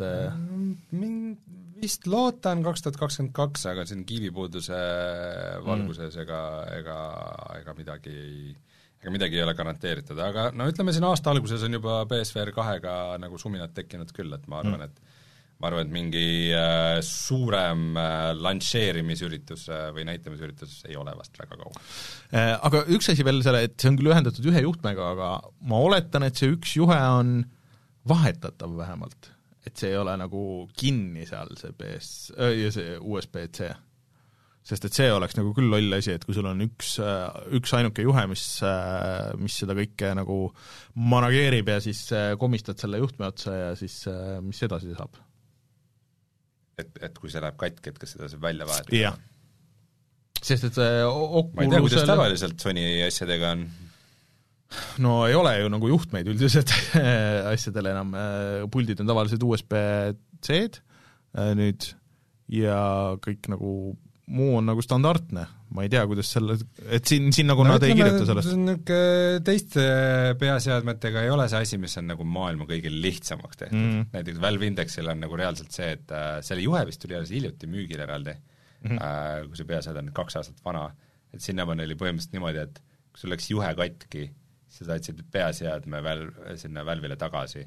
mind vist lootan kaks tuhat kakskümmend kaks, aga siin kiivipuuduse valguses mm. ega, ega, ega midagi ega midagi ei ole garanteeritud, aga no ütleme siin aasta alguses on juba P S V R kahega nagu suminad tekkinud küll, et ma arvan, mm. et ma arvan, et mingi äh, suurem äh, lansseerimisüritus äh, või näitamisüritus ei ole vast väga kaua. Aga üks asi veel selle, et see on küll ühendatud ühe juhtmega, aga ma oletan, et see üks juhe on vahetatav vähemalt. Et see ei ole nagu kinni seal see P S ja see U S B C. Sest et see oleks nagu küll loll asi, et kui sul on üks, üks ainuke juhe, mis, mis seda kõike nagu manageerib ja siis komistad selle juhtme otsa ja siis mis edasi saab? Et, et kui see läheb katki, et kas seda saab välja vahetada? Jah. Sest et see Oculusele... ma ei tea, kuidas tavaliselt Sony asjadega on... No ei ole ju nagu juhtmeid üldiselt asjadele enam, puldid on tavaliselt U S B C-d nüüd ja kõik nagu muu on nagu standardne, ma ei tea, kuidas selle, et siin, siin nagu no, nad ütleme, ei kirjuta sellest. Teiste peaseadmetega ei ole see asi, mis on nagu maailma kõige lihtsamaks tehtud mm. -hmm. näiteks Valve Indexil on nagu reaalselt see, et äh, selle juhe vist tuli alles hiljuti müügil eraldi mm, -hmm. äh, kui see peasead on kaks aastat vana, et sinnapäeval oli põhimõtteliselt niimoodi, et kui sul läks juhe katki, sa saatsid peaseadme väl, sinna Valve'ile tagasi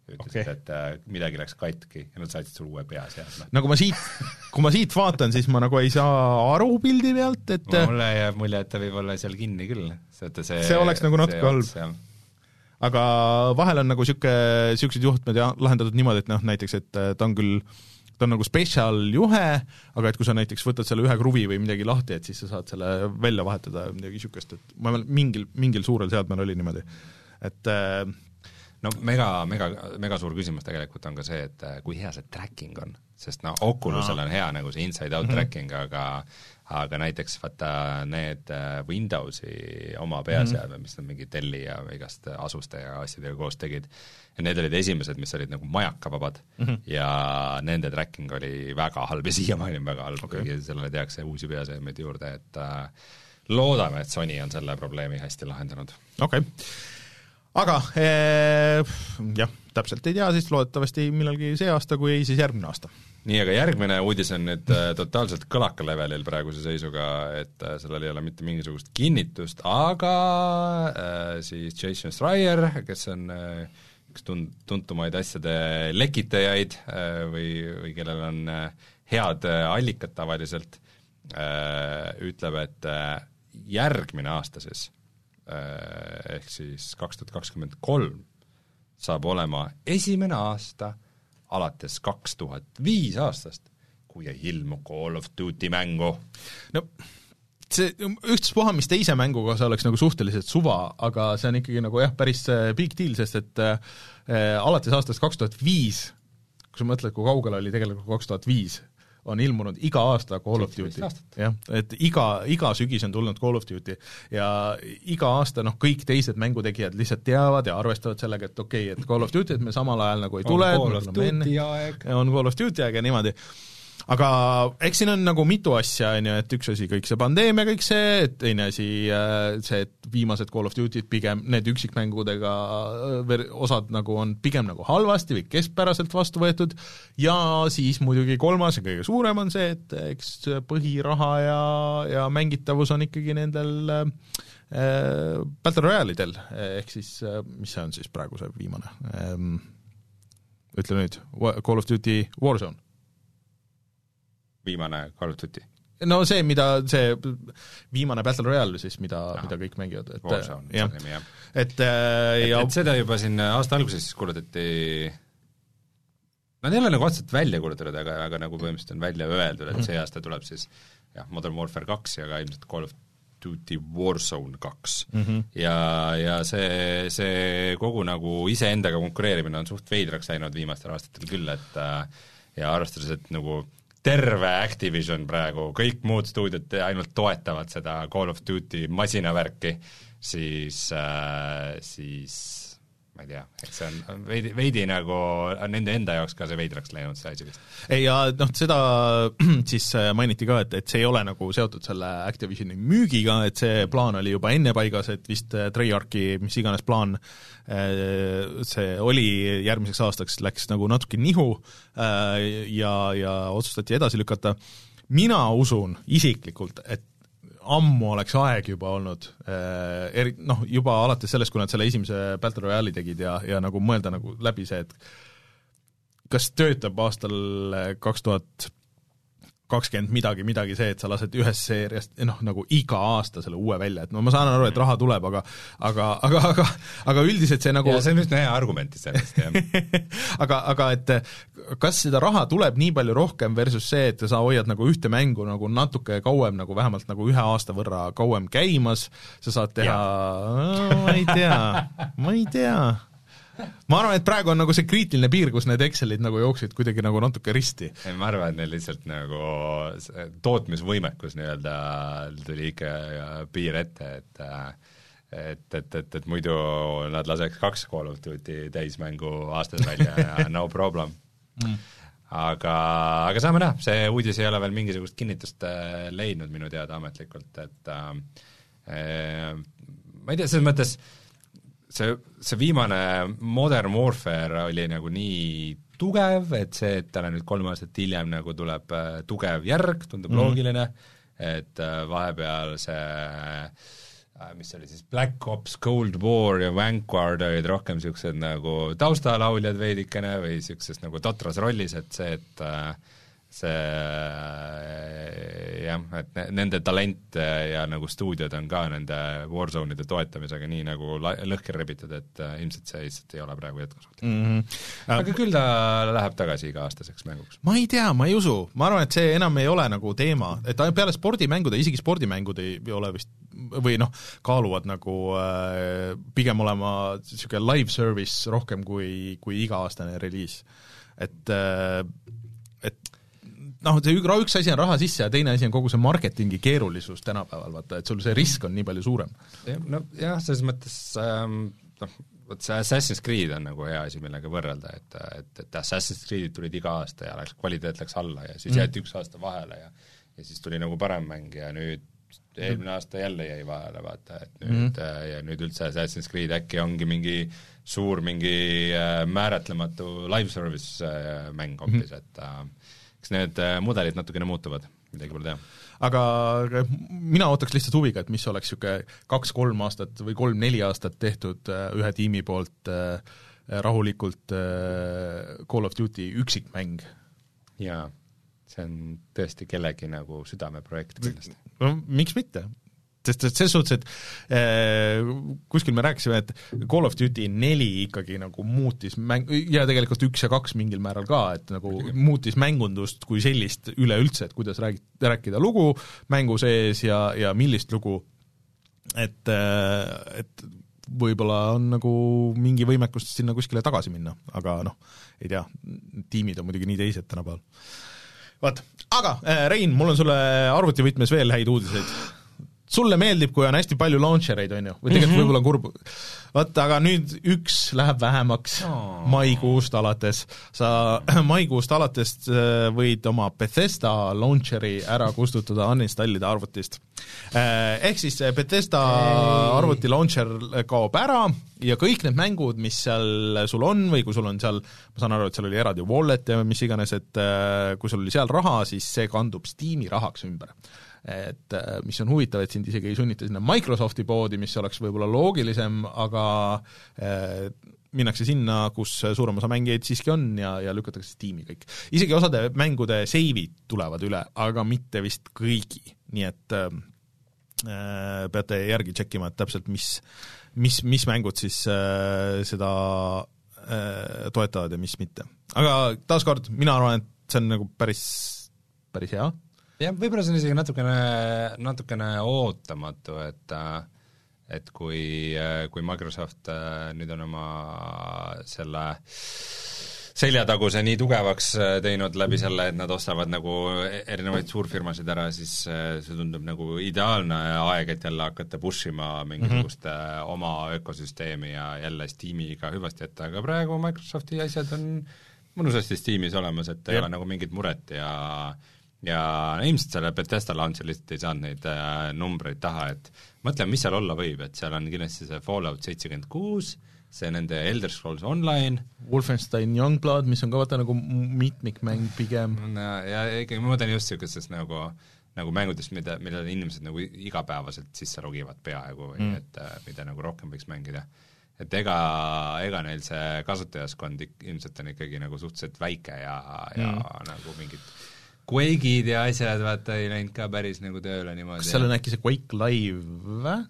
ütlesid okay., et midagi läks katki ja nad saatsid sul uue peaseadme. No kui ma siit, kui ma siit vaatan, siis ma nagu ei saa aru pildi pealt, et mulle jääb mulje, et ta võib olla seal kinni küll. See, see, see oleks nagu natuke halb. Aga vahel on nagu siuke, siuksed juhtmed lahendatud niimoodi, et noh, näiteks, et ta on küll, ta on nagu special juhe, aga et kui sa näiteks võtad selle ühe kruvi või midagi lahti, et siis sa saad selle välja vahetada midagi siukest, et ma mingil, mingil suurel seadmel oli niimoodi. Et no mega, mega, mega suur küsimus tegelikult on ka see, et kui hea see tracking on, sest no Oculusel on hea nagu see inside-out mm-hmm. tracking, aga aga näiteks vaata need Windowsi oma peaseadmed, mm-hmm. mis nad mingi Delli ja igast asuste ja asjadega koos tegid, ja need olid esimesed, mis olid nagu majakavabad mm-hmm. ja nende tracking oli väga halb ja siiamaani on väga halb okay., kuigi sellele tehakse uusi peaseadmeid juurde, et äh, loodame, et Sony on selle probleemi hästi lahendanud. Okei okay. Aga ee, jah, täpselt ei tea, siis loodetavasti millalgi see aasta, kui ei, siis järgmine aasta. Nii, aga järgmine uudis on nüüd totaalselt kõlaka levelil praeguse seisuga, et sellel ei ole mitte mingisugust kinnitust, aga äh, siis Jason Schreier, kes on äh, üks tun-, tuntumaid asjade lekitajaid äh, või, või kellel on äh, head äh, allikad tavaliselt, äh, ütleb, et äh, järgmine aasta siis ehk siis kaks tuhat kakskümmend kolm saab olema esimene aasta alates kaks tuhat viis aastast, kui ei ilmu Call of Duty mängu. No see ühtspuha, mis teise mänguga see oleks nagu suhteliselt suva, aga see on ikkagi nagu jah, päris big deal, sest et äh, alates aastast kaks tuhat viis, kui sa mõtled, kui kaugel oli tegelikult kaks tuhat viis, on ilmunud iga aasta Call of Duty. jah, et iga, iga sügis on tulnud Call of Duty ja iga aasta noh, kõik teised mängutegijad lihtsalt teavad ja arvestavad sellega, et okei okay,, et Call of Duty, et me samal ajal nagu ei tule, on Call of Duty aeg. on Call of Duty aeg ja niimoodi. Aga eks siin on nagu mitu asja, on ju, et üks asi kõik see pandeemia, kõik see, et teine asi see, et viimased Call of Duty'd pigem need üksikmängudega osad nagu on pigem nagu halvasti või keskpäraselt vastu võetud ja siis muidugi kolmas ja kõige suurem on see, et eks põhiraha ja, ja mängitavus on ikkagi nendel äh, Battle Royale'idel, ehk siis mis see on siis praegu see viimane ähm, ütle nüüd, Call of Duty Warzone viimane Call of Duty. No see, mida see viimane Battle Royale siis, mida, no, mida kõik mängivad. Et, Warzone, jah, nimi, jah. Et, äh, et, ja... et seda juba siin aasta alguses siis kuulutati, nad ei ole nagu otseselt välja kuulutatud, aga, aga nagu põhimõtteliselt on välja öeldud, et see aasta tuleb siis jah, Modern Warfare kaks ja ka ilmselt Call of Duty Warzone kaks mm-hmm. ja, ja see, see kogu nagu iseendaga konkureerimine on suht veidraks läinud viimastel aastatel küll, et ja arvestades, et nagu terve Activision praegu, kõik muud stuudiod ainult toetavad seda Call of Duty masinavärki, siis, äh, siis ma ei tea, et see on veidi, veidi nagu nende enda jaoks ka see veidraks läinud see asi vist. Ei, ja noh, seda siis mainiti ka, et, et see ei ole nagu seotud selle Activisioni müügiga, et see plaan oli juba enne paigas, et vist Treyarchi, mis iganes plaan see oli järgmiseks aastaks, läks nagu natuke nihu ja, ja otsustati edasi lükata. Mina usun isiklikult, et ammu oleks aeg juba olnud, eri, noh, juba alates sellest, kui nad selle esimese Battle Royale'i tegid ja, ja nagu mõelda nagu läbi see, et kas töötab aastal kaks tuhat kakskümmend midagi, midagi see, et sa lased ühest seeriast, noh, nagu iga aasta selle uue välja, et no ma saan aru, et raha tuleb, aga aga, aga, aga, aga üldiselt see nagu ja see on üsna hea argument sellest, jah. aga, aga et kas seda raha tuleb nii palju rohkem versus see, et sa hoiad nagu ühte mängu nagu natuke kauem, nagu vähemalt nagu ühe aasta võrra kauem käimas, sa saad teha, ma ei tea, ma ei tea. Ma arvan, et praegu on nagu see kriitiline piir, kus need Excelid nagu jooksid kuidagi nagu natuke risti. Ei, ma arvan, et neil lihtsalt nagu tootmisvõimekus nii-öelda tuli ikka piir ette, et et, et, et, et muidu nad laseks kaks Call of Duty täismängu aastas välja ja no problem. Mm. Aga, aga saame näha, see uudis ei ole veel mingisugust kinnitust leidnud minu teada ametlikult, et äh, ma ei tea, selles mõttes see, see viimane Modern Warfare oli nagu nii tugev, et see, et talle nüüd kolm aastat hiljem nagu tuleb tugev järg, tundub mm-hmm. loogiline, et vahepeal see mis oli siis Black Ops, Cold War ja Vanguard olid rohkem niisugused nagu taustalauljad veidikene või niisuguses nagu totras rollis, et see, et see jah, et nende talent ja nagu stuudiod on ka nende Warzone'ide toetamisega nii nagu lõhki rebitud, et ilmselt see lihtsalt ei ole praegu jätkusuutlik mm. -hmm. aga küll ta läheb tagasi iga-aastaseks mänguks. Ma ei tea, ma ei usu, ma arvan, et see enam ei ole nagu teema, et peale spordimängude, isegi spordimängud ei ole vist või noh, kaaluvad nagu äh, pigem olema niisugune live service rohkem kui, kui iga-aastane reliis. Et äh, et noh, see üks asi on raha sisse ja teine asi on kogu see marketingi keerulisus tänapäeval, vaata, et sul see risk on nii palju suurem. No jah, selles mõttes ähm, noh, vot see Assassin's Creed on nagu hea asi, millega võrrelda, et, et, et Assassin's Creedid tulid iga aasta ja läks, kvaliteet läks alla ja siis mm. jäeti üks aasta vahele ja, ja siis tuli nagu parem mäng ja nüüd eelmine aasta jälle jäi vahele, vaata, et nüüd mm. ja nüüd üldse Assassin's Creed äkki ongi mingi suur mingi äh, määratlematu live service äh, mäng hoopis mm., et äh, eks need mudelid natukene muutuvad, midagi pole teha. Aga mina ootaks lihtsalt huviga, et mis oleks niisugune kaks-kolm aastat või kolm-neli aastat tehtud ühe tiimi poolt rahulikult Call of Duty üksikmäng. Jaa, see on tõesti kellegi nagu südameprojekt kindlasti. No miks mitte? Sest et selles suhtes, et äh, kuskil me rääkisime, et Call of Duty neli ikkagi nagu muutis mäng, ja tegelikult üks ja kaks mingil määral ka, et nagu muutis mängundust kui sellist üleüldse, et kuidas räägid, rääkida lugu mängu sees ja, ja millist lugu, et, et võib-olla on nagu mingi võimekust sinna kuskile tagasi minna, aga noh, ei tea, tiimid on muidugi nii teised tänapäeval. Vaat, aga Rein, mul on sulle arvutivõtmes veel häid uudiseid. Sulle meeldib, kui on hästi palju launchereid, on ju, või tegelikult mm-hmm. võib-olla kurb. Vaata, aga nüüd üks läheb vähemaks oh. maikuust alates. Sa maikuust alates võid oma Bethesda launcheri ära kustutada, uninstallida arvutist. Ehk siis Bethesda hey. arvuti launcher kaob ära ja kõik need mängud, mis seal sul on või kui sul on seal, ma saan aru, et seal oli eraldi wallet ja mis iganes, et kui sul oli seal raha, siis see kandub Steam'i rahaks ümber. Et mis on huvitav, et sind isegi ei sunnita sinna Microsofti poodi, mis oleks võib-olla loogilisem, aga eh, minnakse sinna, kus suurem osa mängijaid siiski on ja, ja lükatakse Steam'i kõik. Isegi osade mängude seivid tulevad üle, aga mitte vist kõigi, nii et eh, peate järgi tšekkima, et täpselt mis, mis, mis mängud siis eh, seda eh, toetavad ja mis mitte. Aga taaskord, mina arvan, et see on nagu päris, päris hea. jah, võib-olla see on isegi natukene, natukene ootamatu, et et kui, kui Microsoft nüüd on oma selle seljataguse nii tugevaks teinud läbi selle, et nad ostavad nagu erinevaid suurfirmasid ära, siis see tundub nagu ideaalne aeg, et jälle hakata push ima mingisugust mm-hmm. oma ökosüsteemi ja jälle Steamiga hüvasti jätta, aga praegu Microsofti asjad on mõnusasti Steamis olemas, et ei ole nagu mingit muret ja ja ilmselt selle Bethesda launcher lihtsalt ei saanud neid äh, numbreid taha, et mõtlen, mis seal olla võib, et seal on kindlasti see Fallout seitsekümmend kuus, see nende Elder Scrolls Online, Wolfenstein Youngblood, mis on ka vaata nagu mitmikmäng pigem. ja ikkagi ma mõtlen just niisugusest nagu, nagu mängudest, mida, mida inimesed nagu igapäevaselt sisse logivad peaaegu või mm. et äh, mida nagu rohkem võiks mängida. Et ega, ega neil see kasutajaskond ilmselt on ikkagi nagu suhteliselt väike ja, ja mm. nagu mingid Quake'id ja asjad, vaata, ei läinud ka päris nagu tööle niimoodi. Kas seal on äkki see Quake Live või?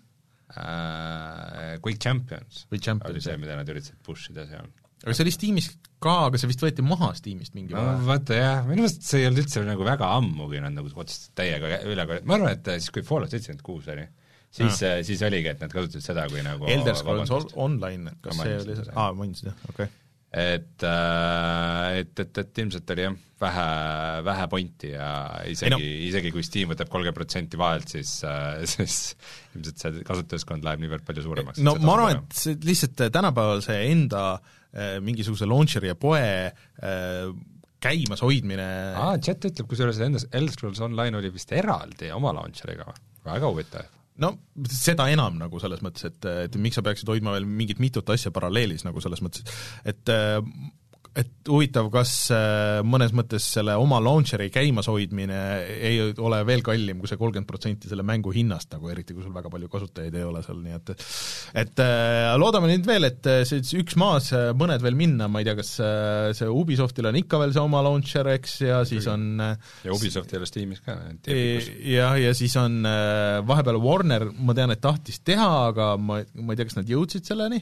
Uh, Quake Champions, Champions oli see, mida nad üritasid pushida seal. Aga see oli Steamis ka, aga see vist võeti maha Steamist mingi no vahe. Vaata jah, minu meelest see ei olnud üldse nagu väga ammugi nad nagu otsustasid täiega üle, ma arvan, et siis kui Fallout seitsekümmend kuus oli, siis, ah. siis oligi, et nad kasutasid seda kui nagu Elder Scrolls Online, et kas see oli see? Aa, mainisid jah, okei okay. et, et, et, et ilmselt oli jah, vähe, vähe pointi ja isegi, no. isegi kui Steam võtab kolmkümmend protsenti vahelt, siis, siis ilmselt see kasutajaskond läheb niivõrd palju suuremaks. No ma arvan, et see, lihtsalt tänapäeval see enda äh, mingisuguse launcheri ja poe äh, käimas hoidmine aa, chat ütleb, kusjuures Elder Scrolls Online oli vist eraldi oma launcheriga, väga huvitav. No seda enam nagu selles mõttes, et, et miks sa peaksid hoidma veel mingit mitut asja paralleelis nagu selles mõttes, et et huvitav, kas mõnes mõttes selle oma launcheri käimas hoidmine ei ole veel kallim kui see kolmkümmend protsenti selle mängu hinnast, nagu eriti kui sul väga palju kasutajaid ei ole seal, nii et et loodame nüüd veel, et see üks maas, mõned veel minna, ma ei tea, kas see Ubisoftil on ikka veel see oma launcher, eks, ja siis on ja Ubisoft ei ole Steamis ka. Ja, ja siis on vahepeal Warner, ma tean, et tahtis teha, aga ma, ma ei tea, kas nad jõudsid selleni,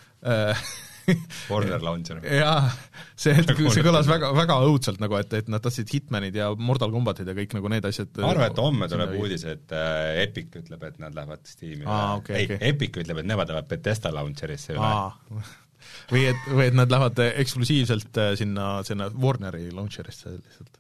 Warner Launcher. Jaa, see, see kõlas väga, väga õudselt, nagu, et, et nad tahtsid Hitmanid ja Mortal Combatid ja kõik nagu need asjad. Ma arvan, et homme tuleb uudis, et Epic ütleb, et nad lähevad Steam'i. Aa, okay, ei, okay. Epic ütleb, et nemad lähevad Bethesda Launcherisse üle. Või et, või et nad lähevad eksklusiivselt sinna, sinna Warneri Launcherisse lihtsalt.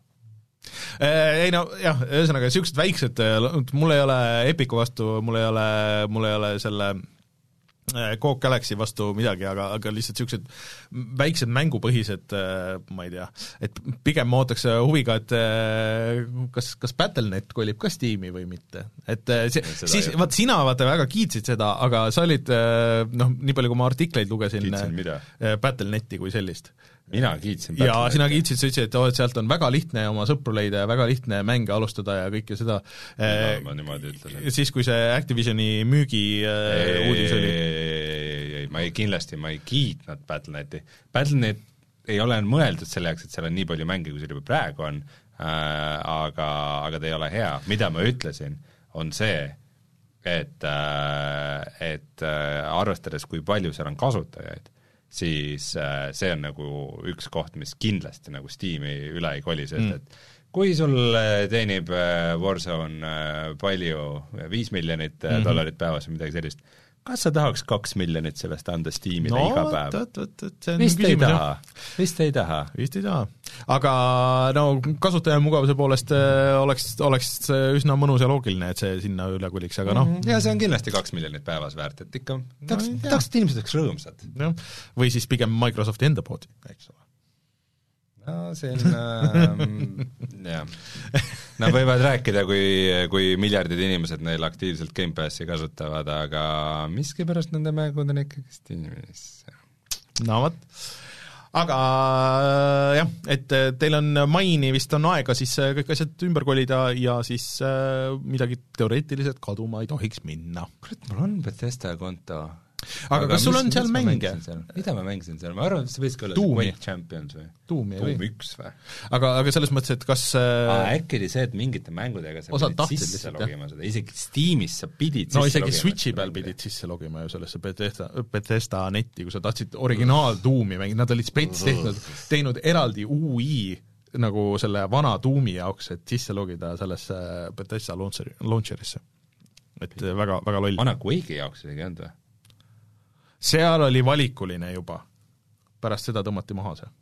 Ei no jah, ühesõnaga siuksed väiksed, mul ei ole Epicu vastu, mul ei ole, mul ei ole selle Coke Galaxy vastu midagi, aga, aga lihtsalt niisugused väiksed mängupõhised, ma ei tea, et pigem ma ootaks huviga, et kas, kas Battle dot net kolib ka Steam'i või mitte. Et see, siis, vaat sina vaata väga kiitsid seda, aga sa olid, noh, nii palju kui ma artikleid lugesin, Battle dot neti kui sellist. Mina kiitsin. Ja sina kiitsid, sa ütlesid, et oh, et sealt on väga lihtne oma sõpru leida ja väga lihtne mänge alustada ja kõike seda. Mida ma niimoodi ütlesin. Siis, kui see Activisioni müügi ei, uudis oli. Ei, ei, ei, ma ei, kindlasti ma ei kiitnud Battle dot neti. Battle dot net ei ole mõeldud selle jaoks, et seal on nii palju mänge, kui seal juba praegu on, äh, aga, aga ta ei ole hea. Mida ma ütlesin, on see, et, äh, et äh, arvestades, kui palju seal on kasutajaid, siis äh, see on nagu üks koht, mis kindlasti nagu Steam'i üle ei koli, sest mm. et kui sul teenib Warzone palju, viis miljonit mm-hmm. dollarit päevas või midagi sellist, kas sa tahaks kaks miljonit sellest anda Steamile no, iga päev? Võt, võt, võt, vist ei taha, vist ei taha. Vist ei taha. Aga no kasutaja mugavuse poolest oleks, oleks üsna mõnus ja loogiline, et see sinna üle koliks, aga noh. Ja see on kindlasti kaks miljonit päevas väärt, et ikka tahaks, no, tahaks, et inimesed oleks rõõmsad. No, või siis pigem Microsofti enda poodi, eks ole. No see on ähm, jah. Nad võivad rääkida, kui, kui miljardid inimesed neil aktiivselt Game Passi kasutavad, aga miskipärast nende mängud on ikkagi Steamis. No võt. Aga jah, et teil on maini vist on aega siis kõik asjad ümber kolida ja siis midagi teoreetiliselt kaduma ei tohiks minna. Kurat, mul on Bethesda konto. Aga, aga kas sul on seal mänge? Mida ma mängisin seal? Ma arvan, et see võiski olla Tuumi. Quake Champions või? Tuumi Tuum üks või? Aga, aga selles mõttes, et kas Aa, äkki oli see, et mingite mängudega sa pidid sisse logima seda, isegi Steamis sa pidid no, sisse logima. No isegi Switchi peal pidid sisse logima ju sellesse Bethesda, Bethesda netti, kui sa tahtsid originaal Tuumi mängida, nad olid spets tehtud, teinud eraldi U I nagu selle vana Tuumi jaoks, et sisse logida sellesse Bethesda launcherisse. Et väga, väga loll. Vana Quake'i jaoks isegi olnud või? Seal oli valikuline juba, pärast seda tõmmati maha see.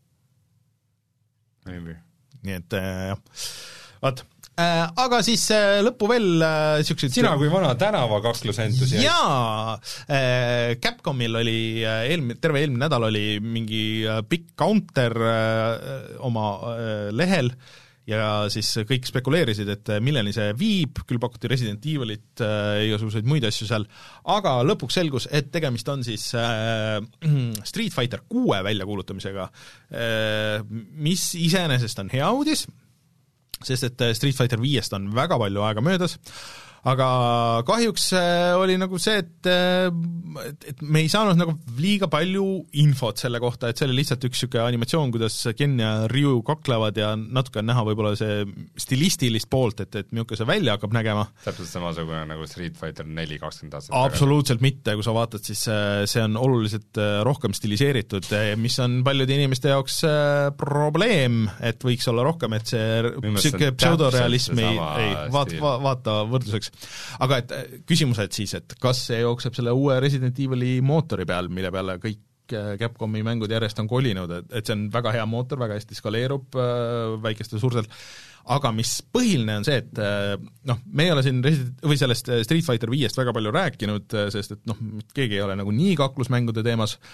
Maybe. Nii et jah, vaat, äh, aga siis äh, lõppu veel äh, siukseid sina kui vana tänavakaklusentus jaa, äh, Capcomil oli äh, eelmine, terve eelmine nädal oli mingi äh, pikk counter äh, oma äh, lehel ja siis kõik spekuleerisid, et milleni see viib, küll pakuti Resident Evilit äh, igasuguseid muid asju seal, aga lõpuks selgus, et tegemist on siis äh, Street Fighter kuue väljakuulutamisega, äh, mis iseenesest on hea uudis, sest et Street Fighter viiest on väga palju aega möödas, aga kahjuks oli nagu see, et, et me ei saanud nagu liiga palju infot selle kohta, et see oli lihtsalt üks niisugune animatsioon, kuidas Ken ja Ryu kaklevad ja natuke on näha võib-olla see stilistilist poolt, et, et milline see välja hakkab nägema. Täpselt samasugune nagu Street Fighter neli kakskümmend aastat. Absoluutselt mitte, kui sa vaatad, siis see on oluliselt rohkem stiliseeritud, mis on paljude inimeste jaoks probleem, et võiks olla rohkem, et see niisugune pseudorealismi ei, vaat, va, vaata võrdluseks. Aga et küsimused siis, et kas see jookseb selle uue Resident Evili mootori peal, mille peale kõik Capcomi mängud järjest on kolinud, et, et see on väga hea mootor, väga hästi skaleerub äh, väikestel suurtel, aga mis põhiline on see, et äh, noh, me ei ole siin Resident, või sellest Street Fighter viiest väga palju rääkinud, sest et noh, keegi ei ole nagu nii kaklusmängude teemas,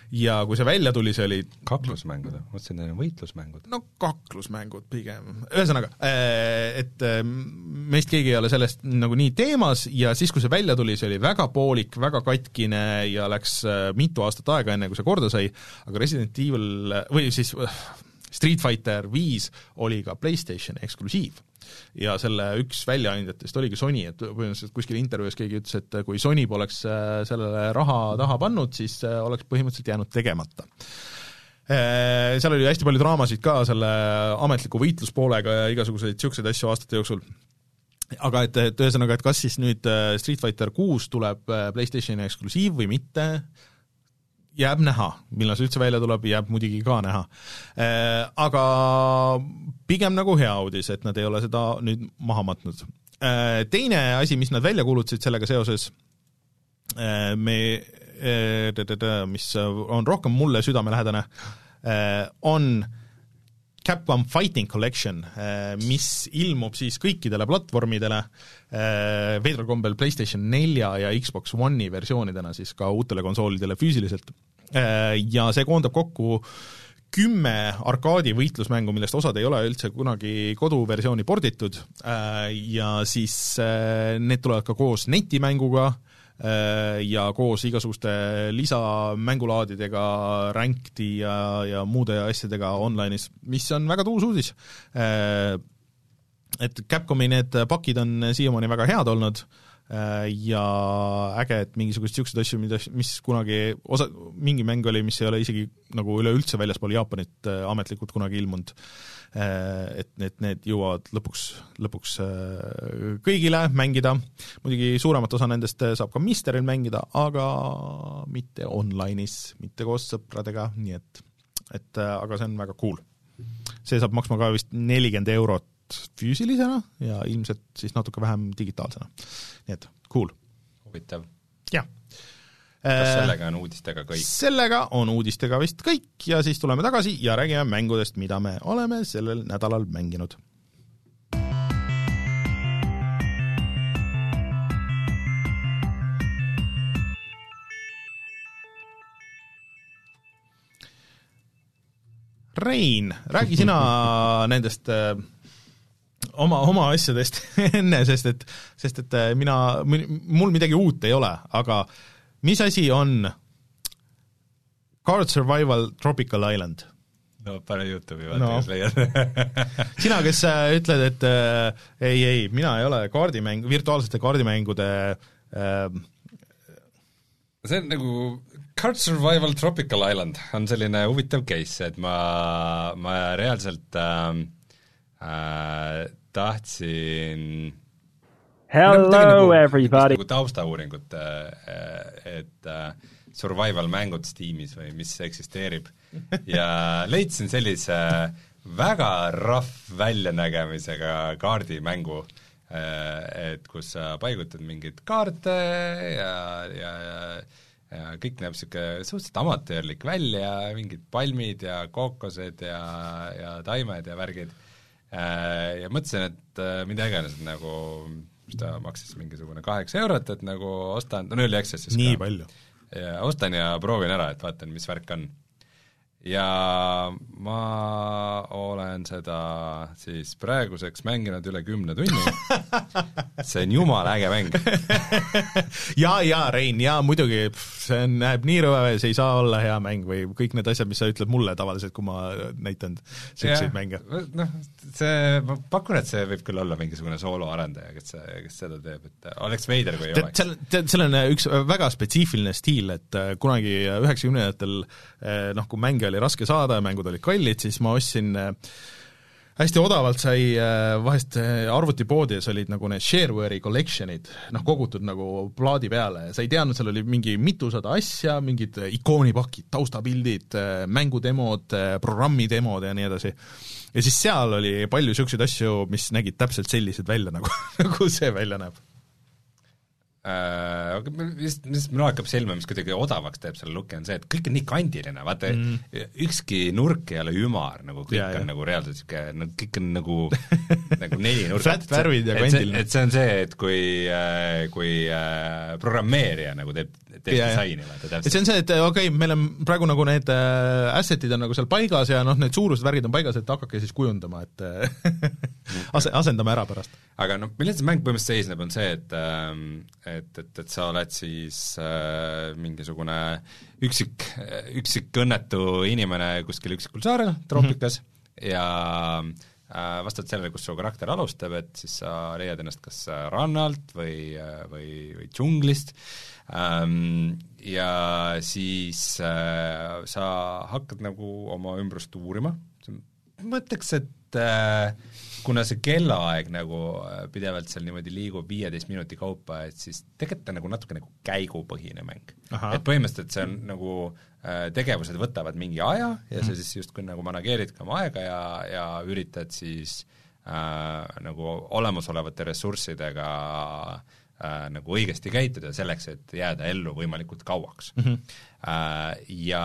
ja kui see välja tuli, see oli kaklusmängud, mõtlesin, et need on võitlusmängud. No kaklusmängud pigem. Ühesõnaga, et meist keegi ei ole sellest nagu nii teemas ja siis, kui see välja tuli, see oli väga poolik, väga katkine ja läks mitu aastat aega enne, kui see korda sai, aga Resident Evil, või siis Street Fighter viis oli ka PlayStationi eksklusiiv ja selle üks väljaandjatest oligi Sony, et põhimõtteliselt kuskil intervjuus keegi ütles, et kui Sony poleks sellele raha taha pannud, siis oleks põhimõtteliselt jäänud tegemata. Seal oli hästi palju draamasid ka selle ametliku võitluspoolega ja igasuguseid siukseid asju aastate jooksul. Aga et, et ühesõnaga, et kas siis nüüd Street Fighter kuus tuleb PlayStationi eksklusiiv või mitte, jääb näha, millal see üldse välja tuleb, jääb muidugi ka näha. Aga pigem nagu hea uudis, et nad ei ole seda nüüd maha matnud. Teine asi, mis nad välja kuulutasid sellega seoses, me, mis on rohkem mulle südamelähedane, on Capcom Fighting Collection, mis ilmub siis kõikidele platvormidele, veidral kombel PlayStation nelja ja Xbox One'i versioonidena siis ka uutele konsoolidele füüsiliselt. Ja see koondab kokku kümme arkaadi võitlusmängu, millest osad ei ole üldse kunagi koduversiooni porditud ja siis need tulevad ka koos netimänguga ja koos igasuguste lisamängulaadidega, rankedi ja, ja muude asjadega online'is, mis on väga tuus uudis. Et Capcomi need pakid on siiamaani väga head olnud ja äge, et mingisugused siuksed asju, mida, mis kunagi osa, mingi mäng oli, mis ei ole isegi nagu üleüldse väljaspool Jaapanit ametlikult kunagi ilmunud, et need, need jõuavad lõpuks, lõpuks kõigile mängida. Muidugi suuremat osa nendest saab ka Misteril mängida, aga mitte online'is, mitte koos sõpradega, nii et, et aga see on väga cool. See saab maksma ka vist nelikümmend eurot füüsilisena ja ilmselt siis natuke vähem digitaalsena. Nii et cool. Huvitav. Jah. Kas sellega on uudistega kõik? Sellega on uudistega vist kõik ja siis tuleme tagasi ja räägime mängudest, mida me oleme sellel nädalal mänginud. Rein, räägi sina nendest oma, oma asjadest enne, sest et, sest et mina, mul midagi uut ei ole, aga mis asi on Card Survival Tropical Island? No pane YouTube'i vaata, no. Kes leiad. Sina, kes ütled, et äh, ei, ei, mina ei ole kaardimäng, virtuaalsete kaardimängude äh, see on nagu Card Survival Tropical Island on selline huvitav case, et ma, ma reaalselt äh, äh, tahtsin Hello nagu, everybody! Nagu taustauuringut, et survival mängud Steamis või mis eksisteerib ja leidsin sellise väga rough väljanägemisega kaardimängu, et kus sa paigutad mingeid kaarte ja, ja, ja, ja kõik näeb niisugune suhteliselt amatöörlik välja, mingid palmid ja kookosed ja, ja taimed ja värgid ja mõtlesin, et mida iganes nagu mis ta maksis mingisugune kaheksa eurot, et nagu ostan, no early access siis nii ka. palju. Ja ostan ja proovin ära, et vaatan, mis värk on. Ja ma olen seda siis praeguseks mänginud üle kümne tunni. See on jumala äge mäng. ja, ja Rein, ja muidugi, see on, näeb nii rõve, see ei saa olla hea mäng või kõik need asjad, mis sa ütled mulle tavaliselt, kui ma näitan selliseid mänge. Noh, see, ma pakun, et see võib küll olla mingisugune sooloarendaja, kes, kes seda teeb, et oleks veider, kui ei oleks. Seal on üks väga spetsiifiline stiil, et kunagi üheksakümnendatel noh, kui mänge oli raske saada ja mängud olid kallid, siis ma ostsin hästi odavalt sai vahest arvutipoodides olid nagu need shareware'i collectionid, noh kogutud nagu plaadi peale ja sa ei teadnud, seal oli mingi mitusada asja, mingid ikoonipakid, taustapildid, mängudemod, programmidemod ja nii edasi. Ja siis seal oli palju siukseid asju, mis nägid täpselt sellised välja, nagu, nagu see välja näeb. aga mis, mis minu hakkab silma, mis kuidagi odavaks teeb selle looki, on see, et kõik on nii kandiline, vaata mm. ükski nurk ei ole ümar, nagu kõik ja, on ja. nagu reaalselt siuke, no kõik on nagu nagu neli nurka. Flat värvid ja kandiline. Et see on see, et kui, kui programmeerija nagu teeb, teeb disaini, vaata täpselt. Et see on see, et okei okay,, meil on praegu nagu need assetid on nagu seal paigas ja noh, need suurused värgid on paigas, et hakake siis kujundama, et ase, asendame ära pärast. Aga noh, milles see mäng põhimõtteliselt seisneb, on see, et et, et, et sa oled siis äh, mingisugune üksik, üksik õnnetu inimene kuskil üksikul saarel, troopikas, mm-hmm. ja äh, vastavalt sellele, kus su karakter alustab, et siis sa leiad ennast kas rannalt või, või, või džunglist ähm, ja siis äh, sa hakkad nagu oma ümbrust uurima, ma mõtleks, et äh, kuna see kellaaeg nagu pidevalt seal niimoodi liigub viieteist minuti kaupa, et siis tegelikult on nagu natuke nagu käigupõhine mäng. Et põhimõtteliselt see on nagu äh, tegevused võtavad mingi aja ja sa siis justkui nagu manageerid ka oma aega ja, ja üritad siis äh, nagu olemasolevate ressurssidega äh, nagu õigesti käituda selleks, et jääda ellu võimalikult kauaks. Mm-hmm. Äh, ja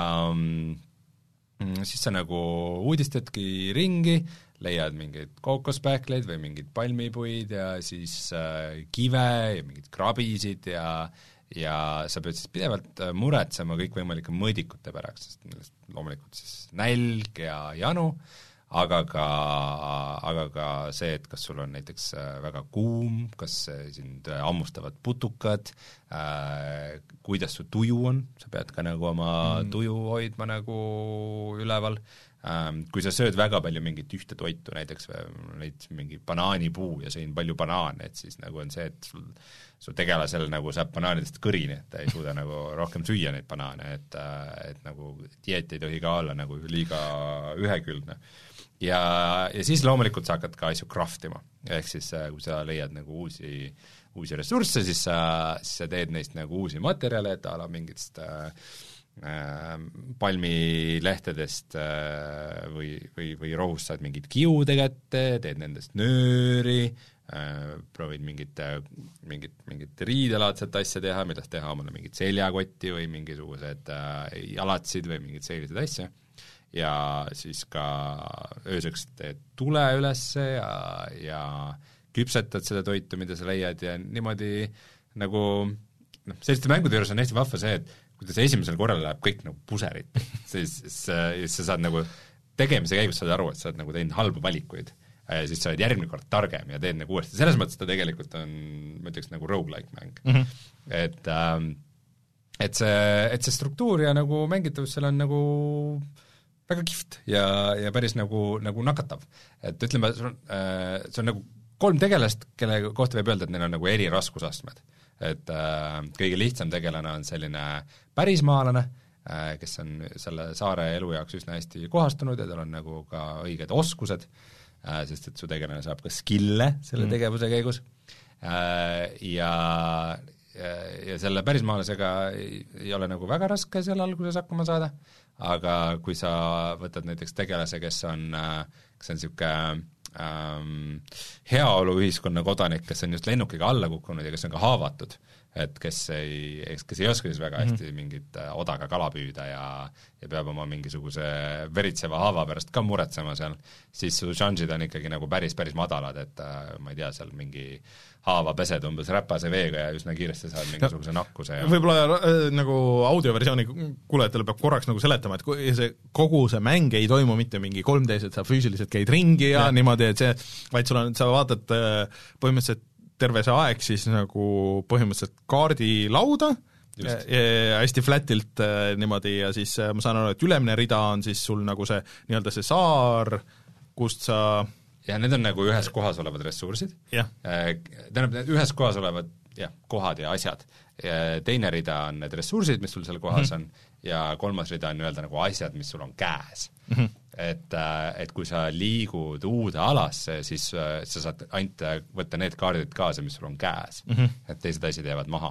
mm, siis sa nagu uudistadki ringi, leiad mingeid kookospähkleid või mingeid palmipuid ja siis äh, kive ja mingeid krabisid ja ja sa pead siis pidevalt muretsema kõikvõimalike mõõdikute pärast, sest loomulikult siis nälg ja janu, aga ka, aga ka see, et kas sul on näiteks väga kuum, kas sind hammustavad putukad, äh, kuidas su tuju on, sa pead ka nagu oma mm. tuju hoidma nagu üleval, kui sa sööd väga palju mingit ühte toitu, näiteks neid mingi banaanipuu ja sõin palju banaane, et siis nagu on see, et sul, su tegelasel nagu saab banaanidest kõrini, et ta ei suuda nagu rohkem süüa neid banaane, et, et nagu dieet ei tohi ka olla nagu liiga ühekülgne. Ja, ja siis loomulikult sa hakkad ka asju craftima, ehk siis kui sa leiad nagu uusi, uusi ressursse, siis sa, siis sa teed neist nagu uusi materjale, et ala mingitest äh, palmilehtedest või, või, või rohust saad mingid kiude kätte, teed nendest nööri, proovid mingit, mingit, mingit riidelaadset asja teha, millest teha omale mingit seljakotti või mingisugused jalatsid või mingid sellised asja ja siis ka ööseks teed tule ülesse ja, ja küpsetad seda toitu, mida sa leiad ja niimoodi nagu noh, selliste mängude juures on hästi vahva see, et kuidas esimesel korral läheb kõik nagu puserit, siis, siis, siis sa saad nagu tegemise käigus saad aru, et sa oled nagu teinud halbu valikuid, siis sa oled järgmine kord targem ja teed nagu uuesti, selles mõttes ta tegelikult on, ma ütleks, nagu roguelike mäng mm-hmm. et, ähm, et see, et see struktuur ja nagu mängitavus seal on nagu väga kihvt ja, ja päris nagu, nagu nakatav, et ütleme, see on, äh, see on nagu kolm tegelast, kelle kohta võib öelda, et neil on nagu eri raskusastmed. Et äh, kõige lihtsam tegelane on selline pärismaalane, äh, kes on selle saare elu jaoks üsna hästi kohastunud ja tal on nagu ka õiged oskused, äh, sest et su tegelane saab ka skill'e selle mm. tegevuse käigus äh, ja, ja, ja selle pärismaalasega ei, ei ole nagu väga raske seal alguses hakkama saada, aga kui sa võtad näiteks tegelase, kes on, kes on niisugune ähm, heaoluühiskonna kodanik, kes on just lennukiga alla kukkunud ja kes on ka haavatud, et kes ei, kes ei oska siis väga hästi mm-hmm. mingit odaga kala püüda ja, ja peab oma mingisuguse veritseva haava pärast ka muretsema seal, siis su šansid on ikkagi nagu päris, päris madalad, et ma ei tea, seal mingi haava pesed umbes räpase veega ja üsna kiiresti saad mingisuguse no, nakkuse ja võib-olla äh, nagu audioversiooni kuulajatele peab korraks nagu seletama, et kui see, kogu see mäng ei toimu mitte mingi kolm D-s, et sa füüsiliselt käid ringi ja, ja. niimoodi, et see, vaid sul on, sa vaatad äh, põhimõtteliselt terve see aeg siis nagu põhimõtteliselt kaardilauda, ja, ja hästi flatilt äh, niimoodi ja siis äh, ma saan aru, et ülemine rida on siis sul nagu see nii-öelda see saar, kust sa ja need on nagu ühes kohas olevad ressursid, tähendab, ühes kohas olevad jah, kohad ja asjad, teine rida on need ressursid, mis sul seal kohas mm-hmm. on ja kolmas rida on öelda nagu asjad, mis sul on käes mm. -hmm. Et, et kui sa liigud uude alasse, siis sa saad ainult võtta need kaardid kaasa, mis sul on käes mm, -hmm. et teised asjad jäävad maha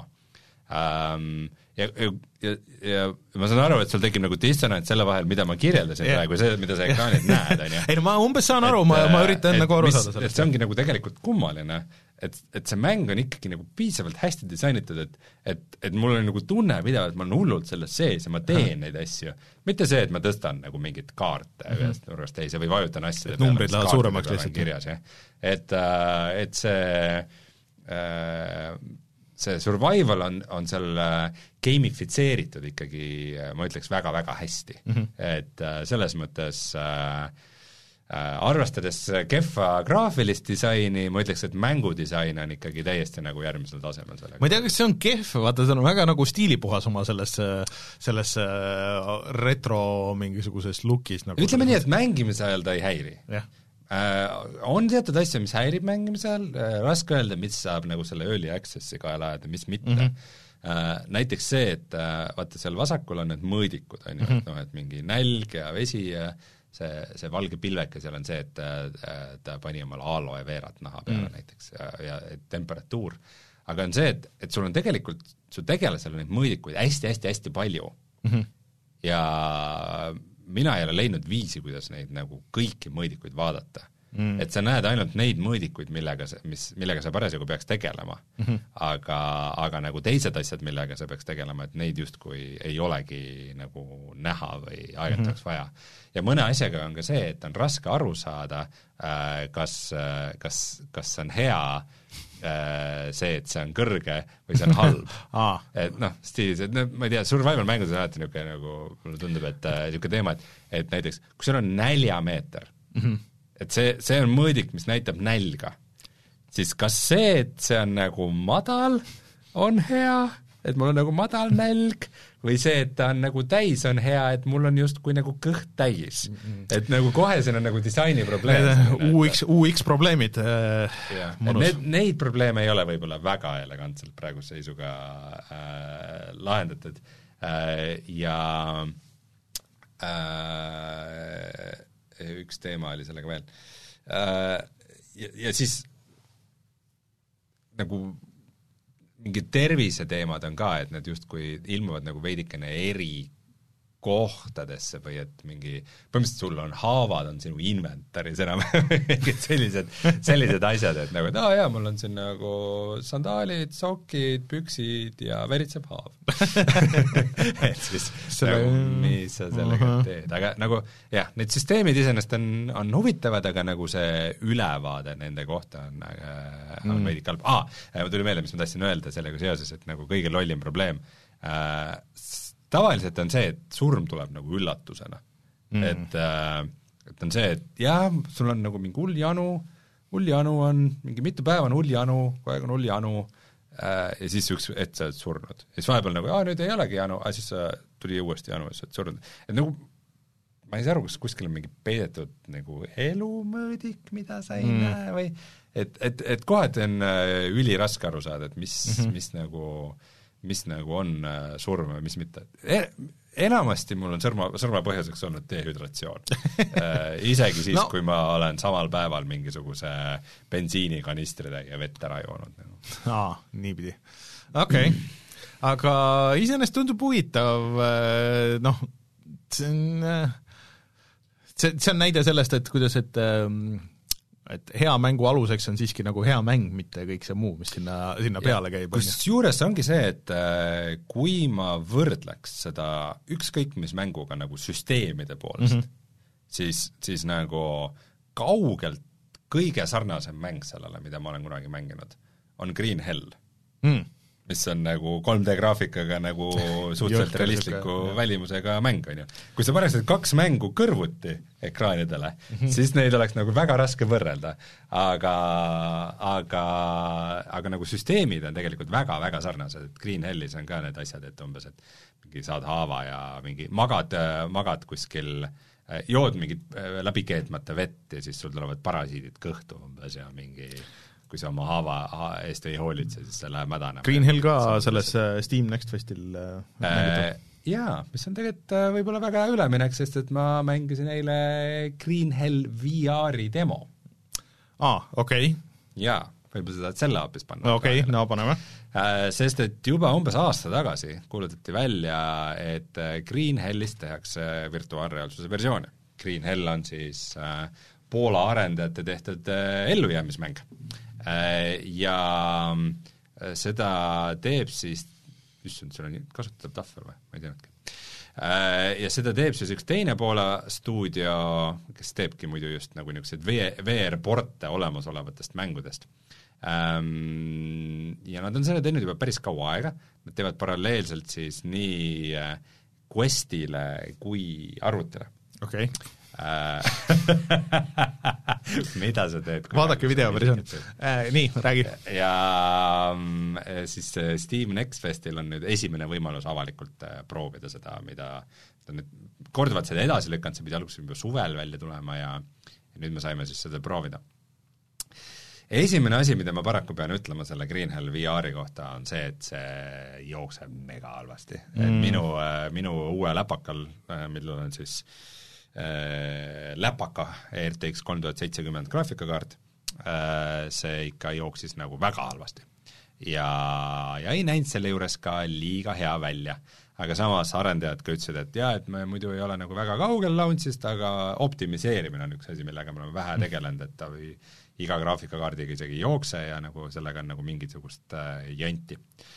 um, ja, ja, ja ma saan aru, et sul tekib nagu dissonants selle vahel, mida ma kirjeldasin yeah. praegu, see, mida sa ekraanilt näed, on ju. ei no ma umbes saan aru, ma, ma üritan et, nagu aru mis, saada sellest. see ongi nagu tegelikult kummaline, et, et see mäng on ikkagi nagu piisavalt hästi disainitud, et et, et mul on nagu tunne pidevalt, ma olen hullult selles sees ja ma teen neid asju. Mitte see, et ma tõstan nagu mingit kaarte mm -hmm. ühest nurgast teise või vajutan asjade peale. Numbrid lähevad suuremaks lihtsalt. Kirjas, jah. Et, et see, see survival on, on seal gamifitseeritud ikkagi, ma ütleks, väga-väga hästi mm. -hmm. Et selles mõttes äh, arvestades kehva graafilist disaini, ma ütleks, et mängudisain on ikkagi täiesti nagu järgmisel tasemel sellega. Ma ei tea, kas see on kehv, vaata, see on väga nagu stiilipuhas oma selles, selles retro mingisuguses lookis nagu. Ütleme nii, et mängimise ajal ta ei häiri. Jah. Äh, on teatud asja, mis häirib mängimise ajal, äh, raske öelda, mis saab nagu selle early access'i kaela ajada, mis mitte. Mm -hmm. äh, näiteks see, et äh, vaata seal vasakul on need mõõdikud, on ju, mm -hmm. et noh, et mingi nälg ja vesi ja see, see valge pilveke seal on see, et äh, ta pani omale aloe veerat naha peale mm. näiteks ja, ja temperatuur. Aga on see, et, et sul on tegelikult, su tegelasel on neid mõõdikuid hästi-hästi-hästi palju mm. -hmm. ja mina ei ole leidnud viisi, kuidas neid nagu kõiki mõõdikuid vaadata mm.. et sa näed ainult neid mõõdikuid, millega sa, mis, millega sa parasjagu peaks tegelema mm, -hmm. aga, aga nagu teised asjad, millega sa peaks tegelema, et neid justkui ei olegi nagu näha või aeg-ajalt mm -hmm. oleks vaja. Ja mõne asjaga on ka see, et on raske aru saada, kas, kas, kas on hea see, et see on kõrge või see on halb ah. et noh, stiilis, et no ma ei tea, survival mängudes on alati niisugune nagu, mulle tundub, et niisugune teema, et et näiteks, kui sul on näljameeter mm, -hmm. et see, see on mõõdik, mis näitab nälga, siis kas see, et see on nagu madal, on hea, et mul on nagu madal nälg, või see, et ta on nagu täis, on hea, et mul on justkui nagu kõht täis mm. -hmm. et nagu kohe siin on nagu disaini probleem. U X, U X probleemid äh, need, neid probleeme ei ole võib-olla väga elegantselt praeguse seisuga äh, lahendatud äh, ja äh, üks teema oli sellega veel äh,. Ja, ja siis nagu mingid terviseteemad on ka, et need justkui ilmuvad nagu veidikene eri kohtadesse või et mingi, põhimõtteliselt sul on haavad, on sinu inventaris enam mingid sellised, sellised asjad, et nagu, et aa jaa, mul on siin nagu sandaalid, sokid, püksid ja veritseb haav et siis Selle... nagu, mis sa sellega uh -huh. teed, aga nagu jah, need süsteemid iseenesest on, on huvitavad, aga nagu see ülevaade nende kohta on, on mm. veidi kalb. Aa, ma tuli meelde, mis ma tahtsin öelda sellega seoses, et nagu kõige lollim probleem äh, tavaliselt on see, et surm tuleb nagu üllatusena mm.. Et, äh, et on see, et jah, sul on nagu mingi hull janu, hull janu on, mingi mitu päeva on hull janu, kogu aeg on hull janu äh, ja siis üks, et sa oled surnud. Ja siis vahepeal nagu, aa nüüd ei olegi janu, aga siis sa tuli uuesti janu ja sa oled surnud. Et nagu, ma ei saa aru, kas kuskil on mingi peidetud nagu elumõõdik, mida sa ei mm. näe või et, et, et kohati on äh, üliraske aru saada, et mis mm, -hmm. mis nagu mis nagu on äh, surm või mis mitte. E enamasti mul on sõrma, sõrma põhjuseks olnud dehüdratsioon äh, isegi siis no., kui ma olen samal päeval mingisuguse bensiinikanistritäie vett ära joonud nagu. Aa, niipidi. Okei okay. mm., aga iseenesest tundub huvitav, noh, see on, see, see on näide sellest, et kuidas, et et hea mängu aluseks on siiski nagu hea mäng, mitte kõik see muu, mis sinna, sinna peale käib. Kusjuures ongi see, et kui ma võrdleks seda ükskõik mis mänguga nagu süsteemide poolest mm, -hmm. siis, siis nagu kaugelt kõige sarnasem mäng sellele, mida ma olen kunagi mänginud, on Green Hell mm., mis on nagu kolm D graafikaga nagu suhteliselt realistliku ja. välimusega mäng, on ju. Kui sa paneksid kaks mängu kõrvuti ekraanidele mm, -hmm. siis neid oleks nagu väga raske võrrelda, aga, aga, aga nagu süsteemid on tegelikult väga-väga sarnased, et Green Hellis on ka need asjad, et umbes, et mingi saad haava ja mingi magad, magad kuskil, jood mingit läbi keetmata vett ja siis sul tulevad parasiidid kõhtu umbes ja mingi kui sa oma haava eest ei hoolitse, siis see läheb mädanema. Green Hill ka selles Steam Next Festil äh, jaa, mis on tegelikult võib-olla väga hea üleminek, sest et ma mängisin eile Green Hell V R-i demo. Aa, okei. Okay. Jaa, võib-olla sa tahad selle hoopis panna. Okei, okay, no paneme. Äh, sest et juba umbes aasta tagasi kuulutati välja, et Green Hellist tehakse virtuaalreaalsuse versiooni. Green Hell on siis äh, Poola arendajate tehtud äh, ellujäämismäng. Ja seda teeb siis, issand, seal on kasutatav tahvel või? Ma ei teadnudki. Ja seda teeb siis üks teine Poola stuudio, kes teebki muidu just nagu niisuguseid V R-porte olemasolevatest mängudest. Ja nad on selle teinud juba päris kaua aega, nad teevad paralleelselt siis nii Questile kui arvutile. Okei okay. mida sa teed? Vaadake video versioon. Äh, nii, räägi. Ja siis Steam Next Festil on nüüd esimene võimalus avalikult proovida seda, mida nüüd korduvalt seda edasi lükanud, see pidi alguses juba suvel välja tulema ja, ja nüüd me saime siis seda proovida. Esimene asi, mida ma paraku pean ütlema selle Green Hell V R-i kohta, on see, et see jookseb mega halvasti mm.. Et minu, minu uue läpakal, millel on siis äh, läpaka R T X kolmtuhat seitsekümmend graafikakaart, äh, see ikka jooksis nagu väga halvasti. Ja, ja ei näinud selle juures ka liiga hea välja. Aga samas arendajad ka ütlesid, et jah, et me muidu ei ole nagu väga kaugel launchist, aga optimiseerimine on üks asi, millega me oleme vähe tegelenud, et ta või iga graafikakaardiga isegi jookse ja nagu sellega on nagu mingisugust äh, janti.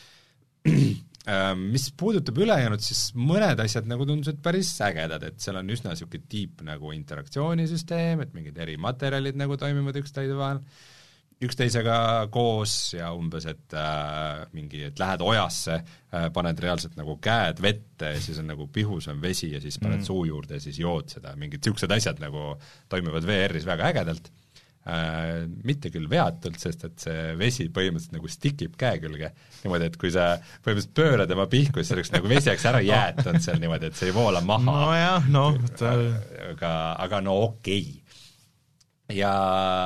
Mis puudutab ülejäänud, siis mõned asjad nagu tundusid päris ägedad, et seal on üsna niisugune deep nagu interaktsioonisysteem, et mingid eri materjalid nagu toimivad üksteise vahel, üksteisega koos ja umbes, et äh, mingi, et lähed ojasse, äh, paned reaalselt nagu käed vette ja siis on nagu pihus on vesi ja siis paned mm. suu juurde ja siis jood seda, mingid niisugused asjad nagu toimivad V R-is väga ägedalt. Äh, mitte küll veatult, sest et see vesi põhimõtteliselt nagu stikib käe külge niimoodi, et kui sa põhimõtteliselt pöörad oma pihku, siis oleks nagu vesi oleks ära jäetud seal niimoodi, et see ei voola maha. No jah, no ta... aga, aga no okei okay. Ja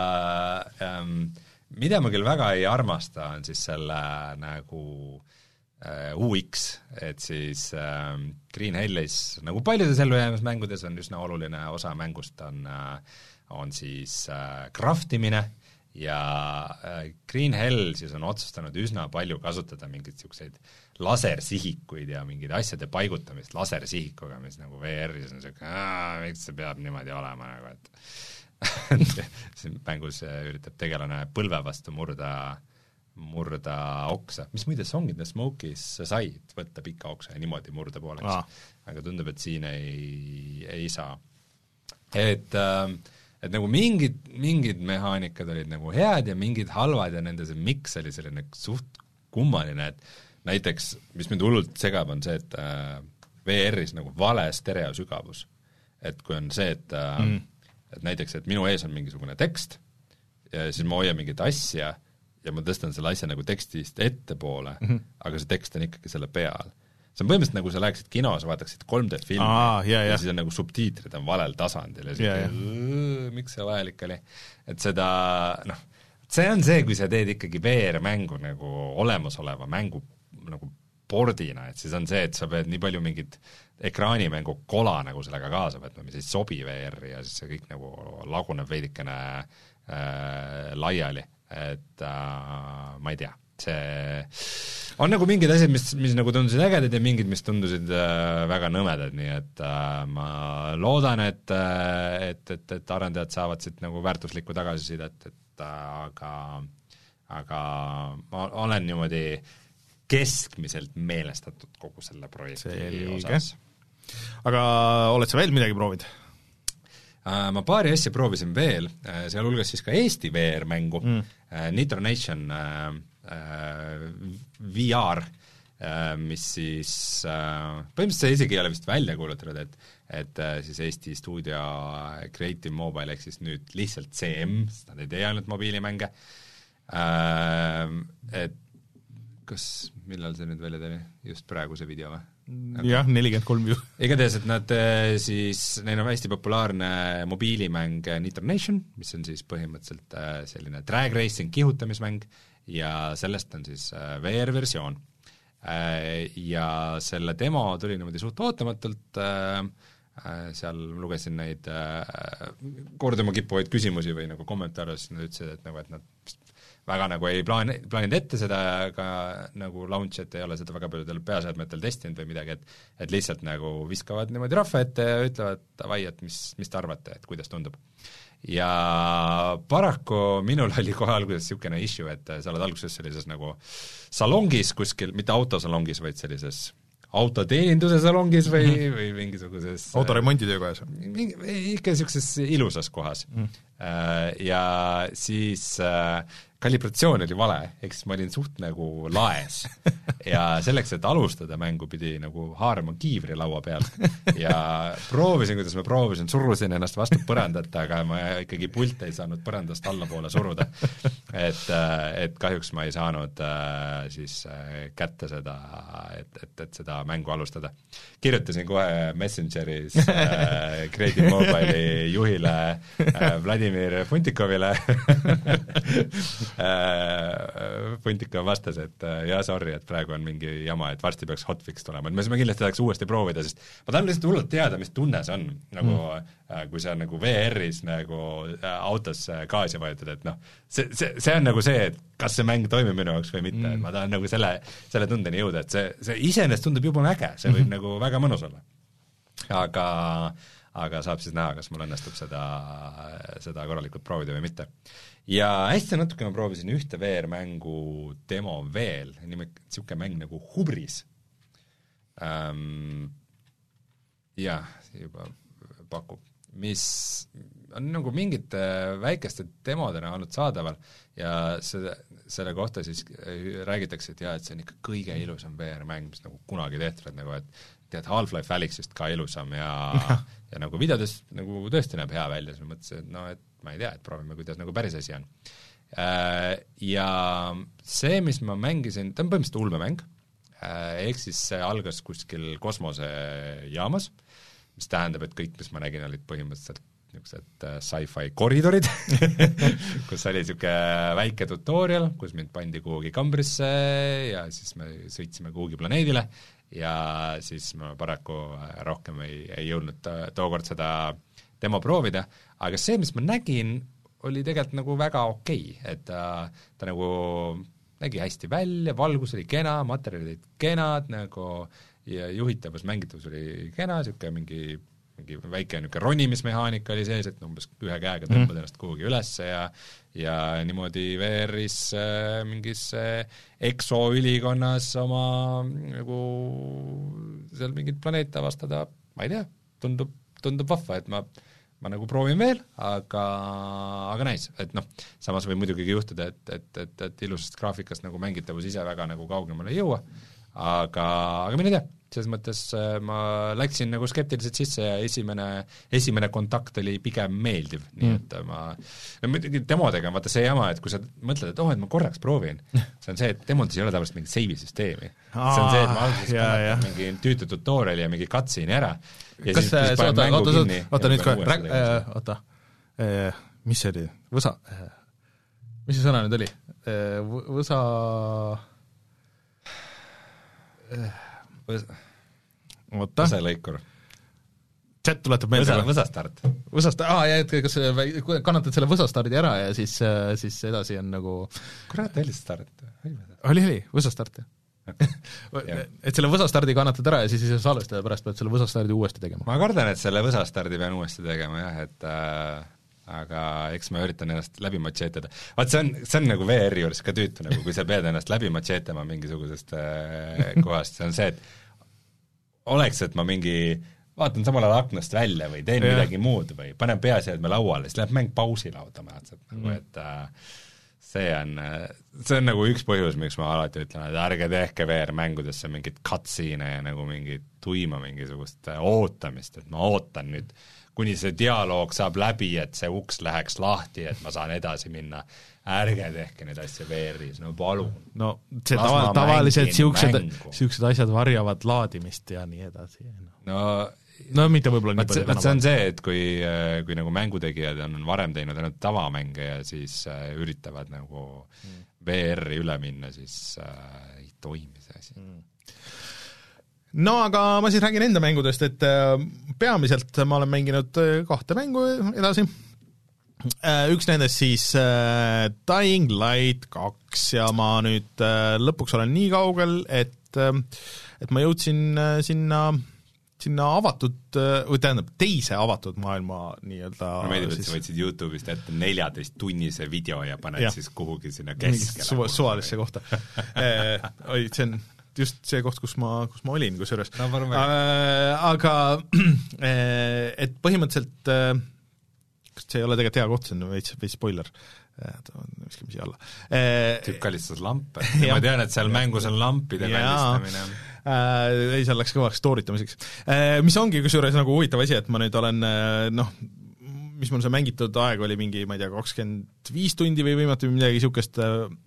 ähm, mida ma küll väga ei armasta, on siis selle nagu äh, U X, et siis äh, Green Hellis, nagu paljudes ellujäämismängudes on üsna oluline osa mängust on äh, on siis äh, craftimine ja äh, Green Hell siis on otsustanud üsna palju kasutada mingeid niisuguseid lasersihikuid ja mingeid asjade paigutamist lasersihikuga, mis nagu V R-is on niisugune, miks see peab niimoodi olema, nagu et siin mängus üritab tegelane põlve vastu murda, murda oksa, mis muide Song in the Smoke'is sai võtta pika oksa ja niimoodi murda pooleks ah., aga tundub, et siin ei, ei saa. Et äh, et nagu mingid, mingid mehaanikad olid nagu head ja mingid halvad ja nende see mix oli selline suht kummaline, et näiteks, mis mind hullult segab, on see, et äh, V R-is nagu vale stereosügavus. Et kui on see, et, äh, mm. et näiteks, et minu ees on mingisugune tekst ja siis ma hoian mingit asja ja ma tõstan selle asja nagu tekstist ettepoole mm, -hmm. aga see tekst on ikkagi selle peal. See on põhimõtteliselt nagu sa läheksid kinos, vaataksid kolm D filmi Aa, ja, ja. ja siis on nagu subtiitrid on valel tasandil ja siis ja, ja. miks see vajalik oli. Et seda, noh, see on see, kui sa teed ikkagi V R-mängu nagu olemasoleva mängu nagu pordina, et siis on see, et sa pead nii palju mingit ekraanimängu kola nagu sellega kaasa võtma, mis ei sobi V R-i ja siis see kõik nagu laguneb veidikene äh, laiali, et äh, ma ei tea, see on nagu mingid asjad, mis, mis nagu tundusid ägedad ja mingid, mis tundusid äh, väga nõmedad, nii et äh, ma loodan, et, äh, et, et, et arendajad saavad siit nagu väärtuslikku tagasisidet, et äh, aga, aga ma olen niimoodi keskmiselt meelestatud kogu selle projekti Selge. Osas. Aga oled sa veel midagi proovid? Uh, ma paari asja proovisin veel, uh, seal hulgas siis ka Eesti V R-mängu mm. uh, Nitro Nation uh, uh, V R, uh, mis siis uh, põhimõtteliselt see isegi ei ole vist välja kuulutatud, et, et uh, siis Eesti stuudio Creative Mobile ehk siis nüüd lihtsalt C M, sest nad ei tee ainult mobiilimänge, uh, et kas, millal see nüüd välja tuli? Just praegu see video või? Jah, nelikümmend kolm view. Igatahes, et nad siis, neil on hästi populaarne mobiilimäng Nitro Nation, mis on siis põhimõtteliselt selline drag racing kihutamismäng ja sellest on siis V R-versioon. Ja selle demo tuli niimoodi suht ootamatult, seal lugesin neid korduma kippuvaid küsimusi või nagu kommentaare, siis nad ütlesid, et, nagu, et nad väga nagu ei plaan, plaaninud ette seda ka nagu launch, et ei ole seda väga paljudel peaseadmetel testinud või midagi, et et lihtsalt nagu viskavad niimoodi rahva ette ja ütlevad davai, et mis, mis te arvate, et kuidas tundub. Ja paraku minul oli kohe alguses niisugune issue, et sa oled alguses sellises nagu salongis kuskil, mitte autosalongis, vaid sellises autoteeninduse salongis või mm., või mingisuguses autoremonditöökojas? Mingi, ikka niisuguses ilusas kohas mm.. Ja siis kalibratsioon oli vale, ehk siis ma olin suht nagu laes ja selleks, et alustada mängu, pidi nagu haarama kiivri laua pealt ja proovisin, kuidas ma proovisin, surusin ennast vastu põrandat, aga ma ikkagi pult ei saanud põrandast allapoole suruda. Et, et kahjuks ma ei saanud siis kätte seda, et, et, et seda mängu alustada. Kirjutasin kohe Messengeris Creative Mobile'i juhile Vladimir Funtikovile Puntika vastas, et jaa, sorry, et praegu on mingi jama, et varsti peaks hotfix tulema, et me saame kindlasti tahaks uuesti proovida, sest ma tahan lihtsalt hullult teada, mis tunne see on, nagu mm. kui sa nagu V R-is nagu autos gaasi vajutad, et noh, see, see, see on nagu see, et kas see mäng toimib minu jaoks või mitte mm., et ma tahan nagu selle, selle tundeni jõuda, et see, see iseenesest tundub juba äge, see võib mm-hmm. nagu väga mõnus olla. Aga aga saab siis näha, kas mul õnnestub seda, seda korralikult proovida või mitte. Ja hästi natuke ma proovisin ühte V R-mängu demo veel, nimelt niisugune mäng nagu Hubris. Ähm, jah, juba pakub, mis on nagu mingite väikeste demodena olnud saadaval ja selle, selle kohta siis räägitakse, et jah, et see on ikka kõige ilusam V R-mäng, mis nagu kunagi tehtud, et nagu, et tead, Half-Life Alyxist ka ilusam ja, ja nagu videodes nagu tõesti näeb hea välja, siis ma mõtlesin, et no, et ma ei tea, et proovime, kuidas nagu päris asi on. Ja see, mis ma mängisin, ta on põhimõtteliselt ulmemäng, ehk siis see algas kuskil kosmosejaamas, mis tähendab, et kõik, mis ma nägin, olid põhimõtteliselt niisugused sci-fi koridorid kus oli niisugune väike tutorial, kus mind pandi kuhugi kambrisse ja siis me sõitsime kuhugi planeedile ja siis ma paraku rohkem ei, ei jõudnud tookord seda demo proovida, aga see, mis ma nägin, oli tegelikult nagu väga okei, et ta, ta nagu nägi hästi välja, valgus oli kena, materjalid olid kenad nagu ja juhitavus, mängitavus oli kena, niisugune mingi mingi väike niisugune ronimismehaanika oli sees, et umbes ühe käega tõmbad mm. ennast kuhugi üles ja ja niimoodi V R-is äh, mingis äh, EXO-ülikonnas oma nagu seal mingit planeet avastada, ma ei tea, tundub, tundub vahva, et ma, ma nagu proovin veel, aga, aga näis, et noh, samas võib muidugi juhtuda, et, et, et, et ilusast graafikast nagu mängitavus ise väga nagu kaugemale ei jõua, aga, aga mine tea, selles mõttes ma läksin nagu skeptiliselt sisse ja esimene, esimene kontakt oli pigem meeldiv, nii mm. et ma no muidugi demodega on vaata see jama, et kui sa mõtled, et oh, et ma korraks proovin, see on see, et demodes ei ole tavaliselt mingit save-süsteemi. See on see, et ma alguses kannan mingi tüütu tutoriali ja mingi cutscene'i ära ja kas siis, see, siis oota, oota, oota, oota nüüd kohe, rääk-, äh, oota, äh, mis see oli, võsa äh,, mis see sõna nüüd oli äh,, võsa äh, oota. Võsalõikur. Chat tuletab meelde. Võsa, võsastart. Võsastart, aa, ja et kas kannatad selle võsastardi ära ja siis, siis edasi on nagu kurat, oli start? Oli, oli, võsastart, jah. et selle võsastardi kannatad ära ja siis ei saa salvestada, pärast pead selle võsastardi uuesti tegema. Ma kardan, et selle võsastardi pean uuesti tegema, jah, et äh, aga eks ma üritan ennast läbi matšeetada. Vaat see on, see on nagu V R-i juures ka tüütu, nagu kui sa pead ennast läbi matšeetama mingisugusest äh, kohast, see on see, et oleks, et ma mingi vaatan samal ajal aknast välja või teen yeah. midagi muud või panen peaseadme lauale, siis läheb mäng pausile automaatselt, mm. nagu et äh, see on, see on nagu üks põhjus, miks ma alati ütlen, et ärge tehke V R-mängudesse mingit cutscene ja nagu mingit tuima mingisugust ootamist, et ma ootan nüüd, kuni see dialoog saab läbi, et see uks läheks lahti, et ma saan edasi minna. Ärge tehke neid asju V R-is, no palun. No see tava, tavaliselt siuksed, siuksed asjad varjavad laadimist ja nii edasi. No, no mitte võib-olla nii palju. See on see, et kui, kui nagu mängutegijad on varem teinud ainult tavamänge ja siis äh, üritavad nagu mm. V R-i üle minna, siis äh, ei toimi see asi. Mm. No aga ma siis räägin enda mängudest, et äh, peamiselt ma olen mänginud kahte mängu edasi. üks nendest siis äh, Dying Light kaks ja ma nüüd äh, lõpuks olen nii kaugel, et äh, et ma jõudsin äh, sinna sinna avatud, või tähendab, teise avatud maailma nii-öelda ma meeldib, et sa võtsid YouTube'ist ette neljateist tunnise video ja paned ja. siis kuhugi sinna keskele. Suva, suvalisse kohta. Oi, see on just see koht, kus ma, kus ma olin, kusjuures no,. Äh, aga et põhimõtteliselt see ei ole tegelikult hea koht, see on veits, veits spoiler. Viskame siia alla. Tüüp kallistas lampe. Ja ma tean, et seal mängus on lampide kallistamine. Äh, ei, seal läks kõvaks stooritamiseks. Äh, mis ongi kusjuures nagu huvitav asi, et ma nüüd olen, noh, mis mul see mängitud aeg oli mingi, ma ei tea, kakskümmend viis tundi või võimatu või midagi niisugust.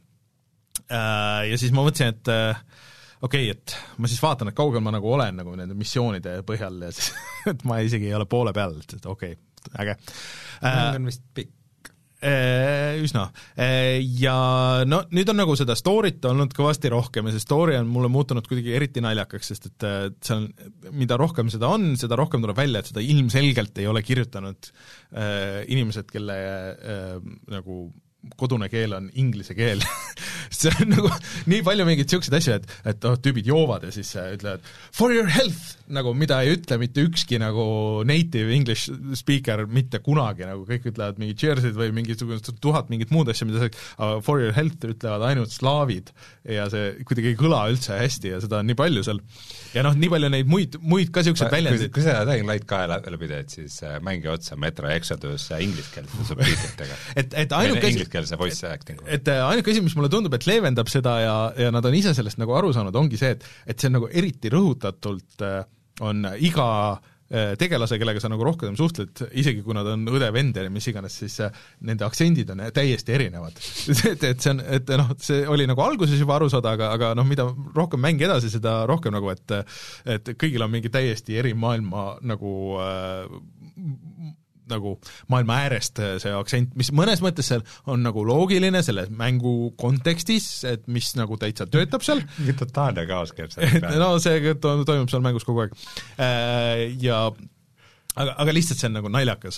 Äh, ja siis ma mõtlesin, et okei okay,, et ma siis vaatan, et kaugel ma nagu olen nagu nende missioonide põhjal ja siis, et ma isegi ei ole poole peal, et okei okay,, äge. Mäng on vist pikk. Üsna. Ja no nüüd on nagu seda story't olnud kõvasti rohkem ja see story on mulle muutunud kuidagi eriti naljakaks, sest et see on, mida rohkem seda on, seda rohkem tuleb välja, et seda ilmselgelt ei ole kirjutanud äh, inimesed, kelle äh, nagu kodune keel on inglise keel see on nagu nii palju mingeid siukseid asju, et, et oh, tüübid joovad ja siis ütlevad for your health, nagu mida ei ütle mitte ükski nagu native English speaker mitte kunagi, nagu kõik ütlevad mingi cheers'id või mingisugust tuhat mingit muud asja, mida see for your health ütlevad ainult slaavid ja see kuidagi ei kõla üldse hästi ja seda on nii palju seal. Ja noh, nii palju neid muid, muid ka siuksed väljendid. Kui sa Dying Light kahe läbi teed, siis mängi otsa Metro Exodus ingliskeelse subtiitritega. et, et ainuke ingliskeelse voice acting'u. Et ainuke asi, mis mulle tundub, et leevendab seda ja, ja nad on ise sellest nagu aru saanud, ongi see, et, et see on nagu eriti rõhutatult on iga tegelase, kellega sa nagu rohkem suhtled, isegi kui nad on õde-vend ja mis iganes, siis nende aktsendid on täiesti erinevad. et, et see on, et noh, see oli nagu alguses juba aru saada, aga, aga noh, mida rohkem mängi edasi, seda rohkem nagu, et et kõigil on mingi täiesti eri maailma nagu äh, nagu maailma äärest see aktsent, mis mõnes mõttes seal on nagu loogiline selle mängu kontekstis, et mis nagu täitsa töötab seal. Mingi totaalne kaos käib seal. No see toimub seal mängus kogu aeg. Ja aga, aga lihtsalt see on nagu naljakas.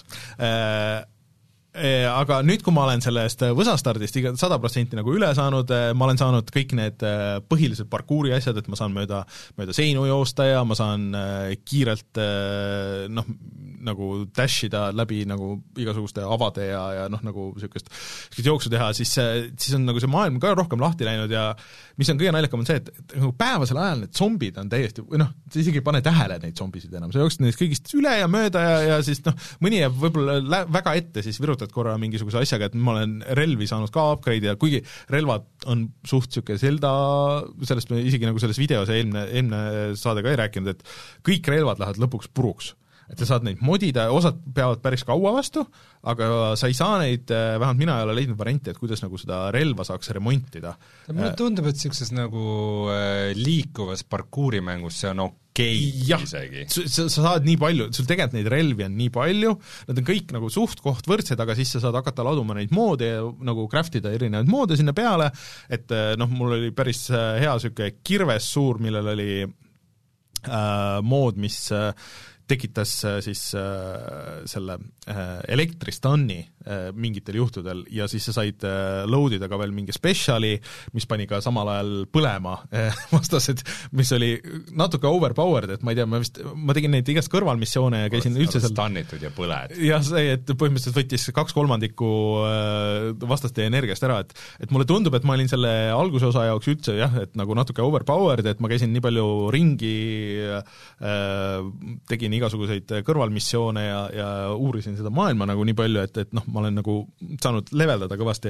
Aga nüüd, kui ma olen sellest võsastardist iga sada protsenti nagu üle saanud, ma olen saanud kõik need põhilised parkuuri asjad, et ma saan mööda, mööda seinu joosta ja ma saan kiirelt noh, nagu dashida läbi nagu igasuguste avade ja, ja noh, nagu niisugust jooksu teha, siis, siis on nagu see maailm ka rohkem lahti läinud ja mis on kõige naljakam on see, et, et nagu päevasel ajal need zombid on täiesti, või noh, sa isegi ei pane tähele neid zombisid enam, sa jooksed neist kõigist üle ja mööda ja, ja siis noh, mõni jääb võib-olla lä- väga ette, siis virutad korra mingisuguse asjaga, et ma olen relvi saanud ka upgrade ja kuigi relvad on suht niisugune Zelda, sellest me isegi nagu selles videos eelmine, eelmine saade ka ei rääkinud, et kõik relvad lähevad lõpuks puruks. Et sa saad neid modida, osad peavad päris kaua vastu, aga sa ei saa neid, vähemalt mina ei ole leidnud varianti, et kuidas nagu seda relva saaks remontida. Mulle tundub, et niisuguses nagu liikuvas parkuurimängus see on okei ja, isegi. Sa, sa saad nii palju, sul tegelikult neid relvi on nii palju, nad on kõik nagu suht koht võrdsed, aga siis sa saad hakata laduma neid moode ja nagu craftida erinevaid moode sinna peale, et noh, mul oli päris hea niisugune kirves suur, millel oli äh, mood, mis äh, tekitas siis äh, selle äh, elektristanni äh, mingitel juhtudel ja siis sa said äh, loadida ka veel mingi speciali, mis pani ka samal ajal põlema äh, vastased, mis oli natuke overpowered, et ma ei tea, ma vist, ma tegin neid igast kõrvalmissioone ja käisin üldse seal stannitud ja põled. jah, see, et põhimõtteliselt võttis kaks kolmandikku äh, vastaste energiast ära, et et mulle tundub, et ma olin selle alguse osa jaoks üldse jah, et nagu natuke overpowered, et ma käisin nii palju ringi äh, tegin igasuguseid kõrvalmissioone ja, ja uurisin seda maailma nagu nii palju, et, et noh, ma olen nagu saanud leveldada kõvasti.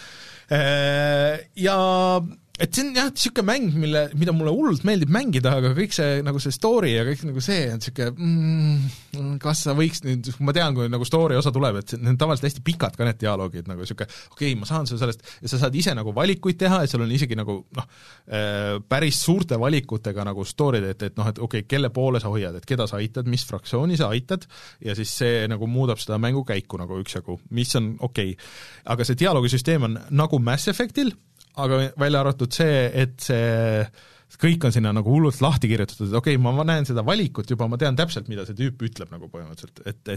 Ja et see on jah, niisugune mäng, mille, mida mulle hullult meeldib mängida, aga kõik see, nagu see story ja kõik nagu see on niisugune mm, kas sa võiks nüüd, ma tean, kui nagu story osa tuleb, et need on tavaliselt hästi pikad ka need dialoogid, nagu niisugune okei okay,, ma saan sulle sellest, ja sa saad ise nagu valikuid teha, et sul on isegi nagu noh, päris suurte valikutega nagu story'd, et, et noh, et okei okay,, kelle poole sa hoiad, et keda sa aitad, mis fraktsiooni sa aitad, ja siis see nagu muudab seda mängu käiku nagu üksjagu, mis on okei okay.. aga see dialoogisüsteem on nagu Mass Effectil, aga välja arvatud see, et see kõik on sinna nagu hullult lahti kirjutatud, et okei okay,, ma näen seda valikut juba, ma tean täpselt, mida see tüüp ütleb nagu põhimõtteliselt, et, et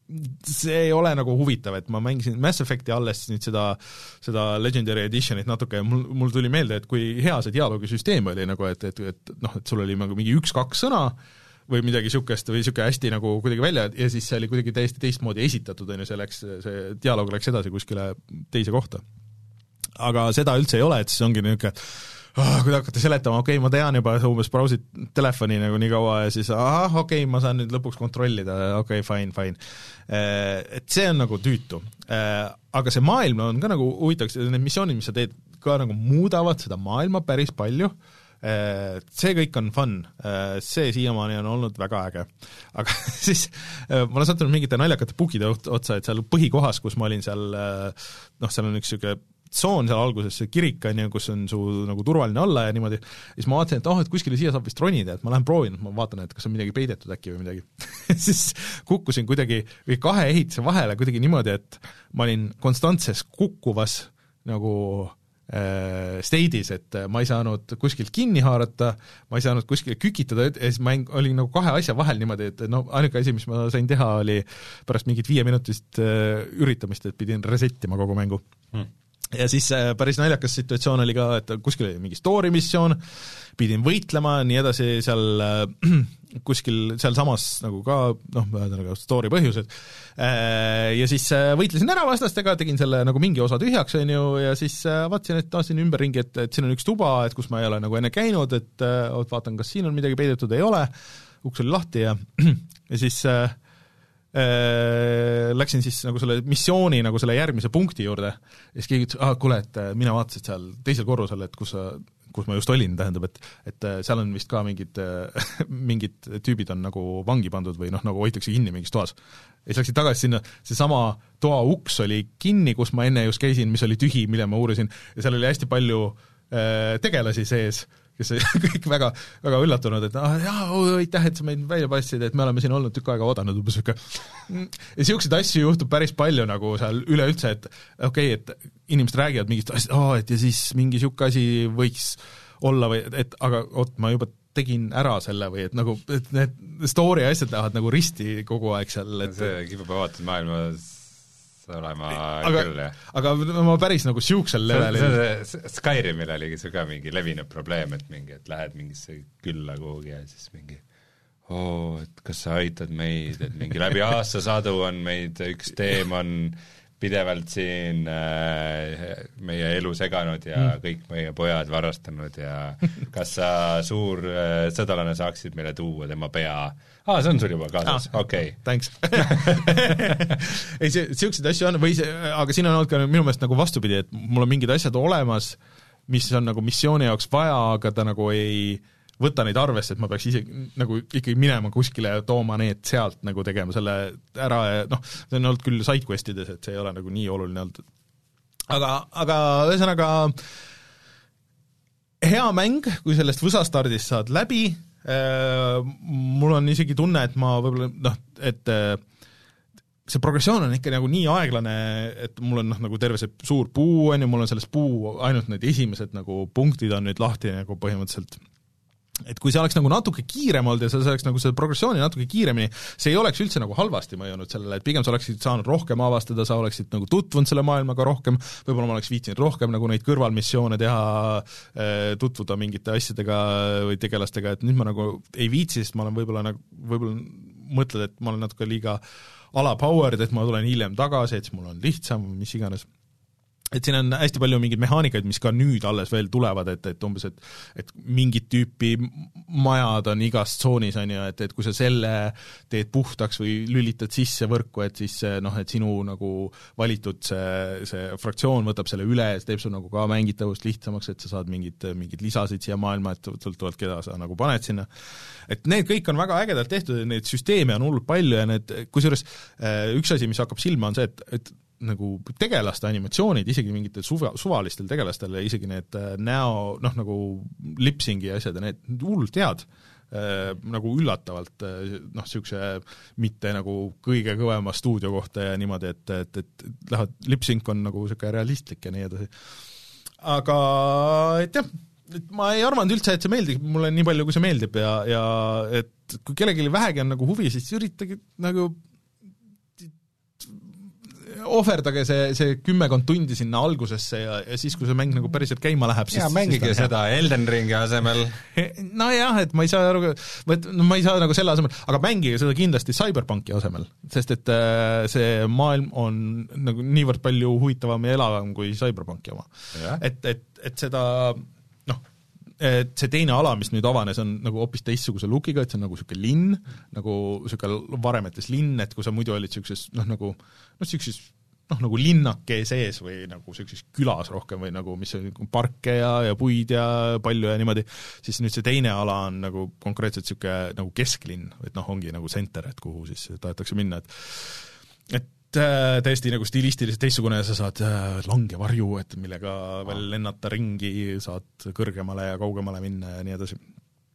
see ei ole nagu huvitav, et ma mängisin Mass Effecti alles nüüd seda, seda Legendary Editionit natuke ja mul, mul tuli meelde, et kui hea see dialoogisüsteem oli nagu, et, et, et noh, et sul oli nagu mingi üks-kaks sõna või midagi niisugust või niisugune hästi nagu kuidagi välja ja siis see oli kuidagi täiesti teistmoodi esitatud, on ju, see läks, see dialoog läks edasi kuskile teise kohta. Aga seda üldse ei ole, et siis ongi niisugune oh, kui te hakkate seletama, okei okay,, ma tean juba, umbes brausid telefoni nagu nii kaua ja siis ahah, okei okay,, ma saan nüüd lõpuks kontrollida, okei okay,, fine, fine. Et see on nagu tüütu. Aga see maailm on ka nagu huvitaks, need missioonid, mis sa teed, ka nagu muudavad seda maailma päris palju. See kõik on fun, see siiamaani on olnud väga äge. Aga siis ma olen sattunud mingite naljakate bugide otsa, et seal põhikohas, kus ma olin seal, noh, seal on üks niisugune tsoon seal alguses, see kirik on ju, kus on su nagu turvaline olla ja niimoodi, siis ma vaatasin, et oh, et kuskile siia saab vist ronida, et ma lähen proovin, ma vaatan, et kas on midagi peidetud äkki või midagi. siis kukkusin kuidagi või kahe ehitise vahele kuidagi niimoodi, et ma olin konstantses kukkuvas nagu äh, state'is, et ma ei saanud kuskilt kinni haarata, ma ei saanud kuskile kükitada ja siis ma olin nagu kahe asja vahel niimoodi, et no ainuke asi, mis ma sain teha, oli pärast mingit viieminutist äh, üritamist, et pidin resettima kogu mängu hmm. Ja siis päris naljakas situatsioon oli ka, et kuskil oli mingi story missioon, pidin võitlema, nii edasi seal äh, kuskil seal samas nagu ka, noh, story põhjused, äh, ja siis võitlesin ära vastastega, tegin selle nagu mingi osa tühjaks, on ju, ja siis vaatasin, et tahtsin ümberringi, et, et siin on üks tuba, et kus ma ei ole nagu enne käinud, et oot, vaatan, kas siin on midagi peidetud, ei ole, uks oli lahti ja, ja siis äh, läksin siis nagu selle missiooni nagu selle järgmise punkti juurde ja siis keegi ütles, ah, kuule, et mina vaatasin seal teisel korrusel, et kus, kus ma just olin, tähendab, et, et seal on vist ka mingid, mingid tüübid on nagu vangi pandud või noh, nagu hoitakse kinni mingis toas. Ja siis läksin tagasi sinna, see sama toa uks oli kinni, kus ma enne just käisin, mis oli tühi, mille ma uurisin ja seal oli hästi palju äh, tegelasi sees, kes kõik väga, väga üllatunud, et ah, jaa, aitäh, et sa meid välja passid, et me oleme siin olnud tükk aega oodanud, umbes siuke. Ja siukseid asju juhtub päris palju nagu seal üleüldse, et okei okay,, et inimesed räägivad mingist asjad, oh, et ja siis mingi siuke asi võiks olla või et aga oot, ma juba tegin ära selle või et nagu, et need story asjad lähevad nagu risti kogu aeg seal, et see kipub avatud maailmas olema aga, küll, jah. Aga ma päris nagu siuksel levelil. Skyrimil oligi see ka mingi levinud probleem, et mingi, et lähed mingisse külla kuhugi ja siis mingi oo, oh, et kas sa aitad meid, et mingi läbi aastasadu on meid üks teemon pidevalt siin äh, meie elu seganud ja mm. kõik meie pojad varastanud ja kas sa suur äh, sõdalane saaksid meile tuua tema pea? Aa, see on sul juba kaasas, ah, okei okay.. Thanks. Ei, see, siukseid asju on, või see, aga siin on olnud ka minu meelest nagu vastupidi, et mul on mingid asjad olemas, mis on nagu missiooni jaoks vaja, aga ta nagu ei võta neid arvesse, et ma peaks ise nagu ikkagi minema kuskile ja tooma need sealt nagu tegema selle ära ja noh, see on olnud küll sidequestides, et see ei ole nagu nii oluline olnud. Aga, aga ühesõnaga hea mäng, kui sellest võsastardist saad läbi, äh, mul on isegi tunne, et ma võib-olla noh, et äh, see progressioon on ikka nagu nii aeglane, et mul on noh, nagu terve see suur puu on ju, mul on selles puu ainult need esimesed nagu punktid on nüüd lahti nagu põhimõtteliselt. Et kui see oleks nagu natuke kiirem olnud ja see oleks nagu see progressiooni natuke kiiremini, see ei oleks üldse nagu halvasti mõjunud sellele, et pigem sa oleksid saanud rohkem avastada, sa oleksid nagu tutvunud selle maailmaga rohkem, võib-olla ma oleks viitsinud rohkem nagu neid kõrvalmissioone teha, tutvuda mingite asjadega või tegelastega, et nüüd ma nagu ei viitsi, sest ma olen võib-olla nagu, võib-olla mõtled, et ma olen natuke liiga alapowered, et ma tulen hiljem tagasi, et siis mul on lihtsam, mis iganes. Et siin on hästi palju mingeid mehaanikaid, mis ka nüüd alles veel tulevad, et, et umbes, et, et mingit tüüpi majad on igas tsoonis, on ju, et, et kui sa selle teed puhtaks või lülitad sisse võrku, et siis noh, et sinu nagu valitud see, see fraktsioon võtab selle üle ja teeb sul nagu ka mängitavust lihtsamaks, et sa saad mingid, mingid lisasid siia maailma, et sõltuvalt keda sa nagu paned sinna. Et need kõik on väga ägedalt tehtud ja neid süsteeme on hullult palju ja need, kusjuures üks asi, mis hakkab silma, on see, et, et nagu tegelaste animatsioonid, isegi mingitel suva, suvalistel tegelastel ja isegi need näo, noh nagu lipsingi asjad ja need hullult head äh, nagu üllatavalt äh, noh, niisuguse mitte nagu kõige kõvema stuudio kohta ja niimoodi, et, et, et lähevad, lipsink on nagu niisugune realistlik ja nii edasi. Aga et jah, et ma ei arvanud üldse, et see meeldib, mulle nii palju, kui see meeldib ja, ja et kui kellelegi vähegi on nagu huvi, siis üritage nagu ohverdage see, see kümmekond tundi sinna algusesse ja, ja siis, kui see mäng nagu päriselt käima läheb, siis ja mängige siis seda hea. Elden Ringi asemel. Nojah, et ma ei saa aru, no ma ei saa nagu selle asemel, aga mängige seda kindlasti Cyberpunki asemel, sest et see maailm on nagu niivõrd palju huvitavam ja elavam kui Cyberpunki oma. Et, et, et seda noh, et see teine ala, mis nüüd avanes, on nagu hoopis teistsuguse lookiga, et see on nagu niisugune linn, nagu niisugune varemetes linn, et kui sa muidu olid niisuguses noh, nagu noh, niisuguses noh, nagu linnake sees või nagu niisuguses külas rohkem või nagu mis on parke ja, ja puid ja palju ja niimoodi, siis nüüd see teine ala on nagu konkreetselt niisugune nagu kesklinn, et noh, ongi nagu center, et kuhu siis tahetakse minna, et et täiesti nagu stilistiliselt teistsugune ja sa saad langevarju, et millega veel lennata ringi, saad kõrgemale ja kaugemale minna ja nii edasi.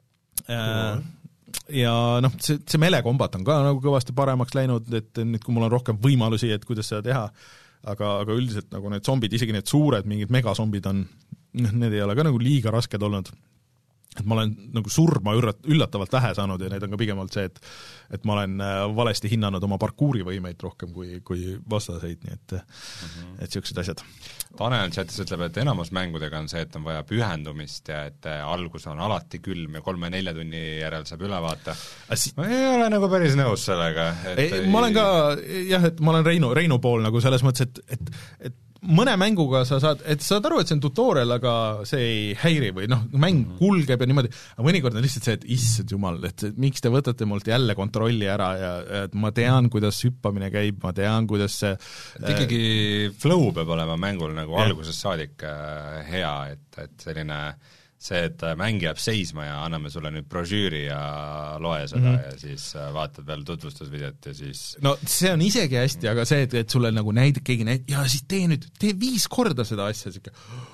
Ja noh, see, see melekombat on ka nagu kõvasti paremaks läinud, et nüüd kui mul on rohkem võimalusi, et kuidas seda teha, aga, aga üldiselt nagu need zombid, isegi need suured mingid megazombid on, need ei ole ka nagu liiga rasked olnud. Et ma olen nagu surma üllat, üllatavalt vähe saanud ja need on ka pigem olnud see, et et ma olen valesti hinnanud oma parkuurivõimeid rohkem kui, kui vastaseid, nii et mm-hmm. et niisugused asjad. Tanel chatis ütleb, et enamus mängudega on see, et on vaja pühendumist ja et algus on alati külm ja kolme-nelja tunni järel saab üle vaata. Si- ma ei ole nagu päris nõus sellega. Et ei, ma olen ka, jah, et ma olen Reinu, Reinu pool nagu selles mõttes, et, et, et mõne mänguga sa saad, et saad aru, et see on tutorial, aga see ei häiri või noh, mäng kulgeb ja niimoodi, aga mõnikord on lihtsalt see, et issand jumal, et miks te võtate mult jälle kontrolli ära ja et ma tean, kuidas hüppamine käib, ma tean, kuidas see et ikkagi flow peab olema mängul nagu ja. Algusest saadik hea, et, et selline see, et mäng jääb seisma ja anname sulle nüüd brošüüri ja loe seda mm-hmm. ja siis vaatad veel tutvustusvideot ja siis no see on isegi hästi, aga see, et, et sulle nagu näid, keegi näid, ja siis tee nüüd, tee viis korda seda asja, siuke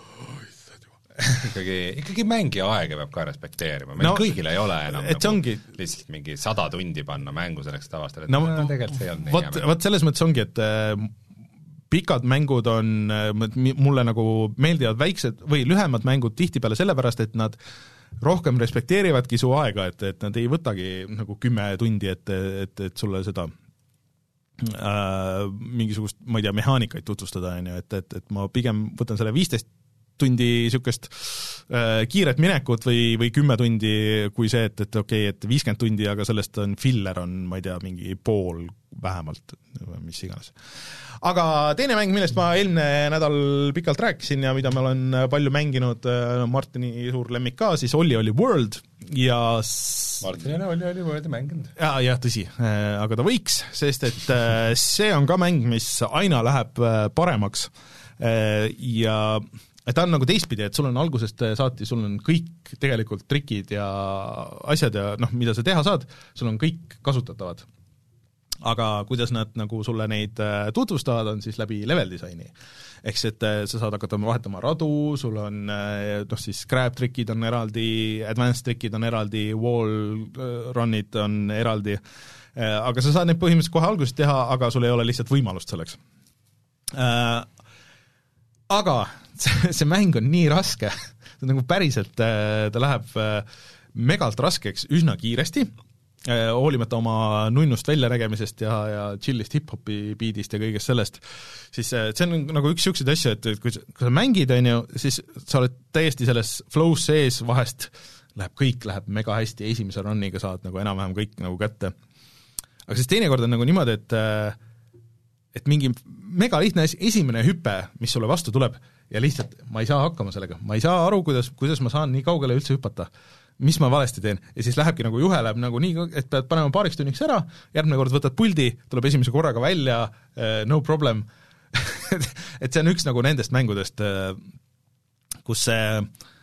ikkagi, ikkagi mängija aega peab ka respekteerima, meil no, kõigil ei ole enam nagu ongi... lihtsalt mingi sada tundi panna mängu selleks tavastel, et no, no, tegelikult see on võt, võt selles mõttes ongi, et pikad mängud on, mulle nagu meeldivad väiksed või lühemad mängud tihtipeale sellepärast, et nad rohkem respekteerivadki su aega, et, et nad ei võtagi nagu kümme tundi, et, et, et sulle seda äh, mingisugust, ma ei tea, mehaanikaid tutvustada, on ju, et, et, et ma pigem võtan selle viisteist tundi niisugust äh, kiiret minekut või, või kümme tundi kui see, et, et okei okay,, et viiskümmend tundi, aga sellest on filler on, ma ei tea, mingi pool vähemalt, mis iganes. Aga teine mäng, millest ma eelmine nädal pikalt rääkisin ja mida ma olen palju mänginud, Martini suur lemmik ka, siis Olli oli World ja Martinile Olli oli World mänginud. Ja, jah, tõsi, aga ta võiks, sest et see on ka mäng, mis aina läheb paremaks ja ta on nagu teistpidi, et sul on algusest saati, sul on kõik tegelikult trikid ja asjad ja noh, mida sa teha saad, sul on kõik kasutatavad. Aga kuidas nad nagu sulle neid tutvustavad, on siis läbi level disaini. Ehk see, et sa saad hakata vahetama radu, sul on noh siis grab trikid on eraldi, advanced trikid on eraldi, wall run'id on eraldi, aga sa saad neid põhimõtteliselt kohe algusest teha, aga sul ei ole lihtsalt võimalust selleks. Aga see, see mäng on nii raske, ta nagu päriselt, ta läheb megalt raskeks üsna kiiresti, hoolimata oma nunnust väljanägemisest ja, ja chillist hip-hopi beatist ja kõigest sellest, siis see on nagu üks niisuguseid asju, et kui sa, kui sa mängid, on ju, siis sa oled täiesti selles flow sees, vahest läheb kõik, läheb mega hästi, esimese runniga saad nagu enam-vähem kõik nagu kätte. Aga siis teinekord on nagu niimoodi, et et mingi mega lihtne esimene hüpe, mis sulle vastu tuleb ja lihtsalt ma ei saa hakkama sellega, ma ei saa aru, kuidas, kuidas ma saan nii kaugele üldse hüpata, mis ma valesti teen, ja siis lähebki nagu juhe läheb nagu nii, et pead panema paariks tunniks ära, järgmine kord võtad puldi, tuleb esimese korraga välja, no problem et see on üks nagu nendest mängudest, kus see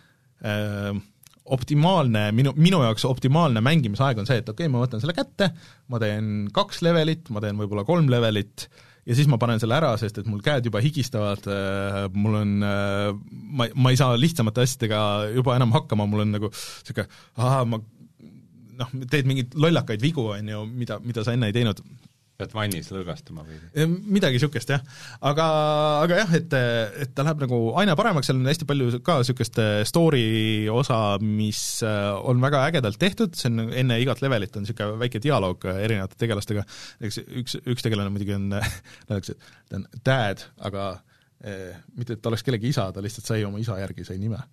optimaalne, minu, minu jaoks optimaalne mängimisaeg on see, et okei okay,, ma võtan selle kätte, ma teen kaks levelit, ma teen võib-olla kolm levelit, ja siis ma panen selle ära, sest et mul käed juba higistavad, mul on, ma, ma ei saa lihtsamate asjadega juba enam hakkama, mul on nagu siuke, aha, ma noh, teed mingeid lollakaid vigu, on ju, mida, mida sa enne ei teinud. pead vannis lõõgastuma või? Midagi niisugust, jah. Aga, aga jah, et, et ta läheb nagu aina paremaks, seal on hästi palju ka niisugust story osa, mis on väga ägedalt tehtud, see on enne igat levelit on niisugune väike dialoog erinevate tegelastega, eks üks, üks tegelane muidugi on, näiteks, et ta on dad, aga eh, mitte, et ta oleks kellegi isa, ta lihtsalt sai oma isa järgi, sai nime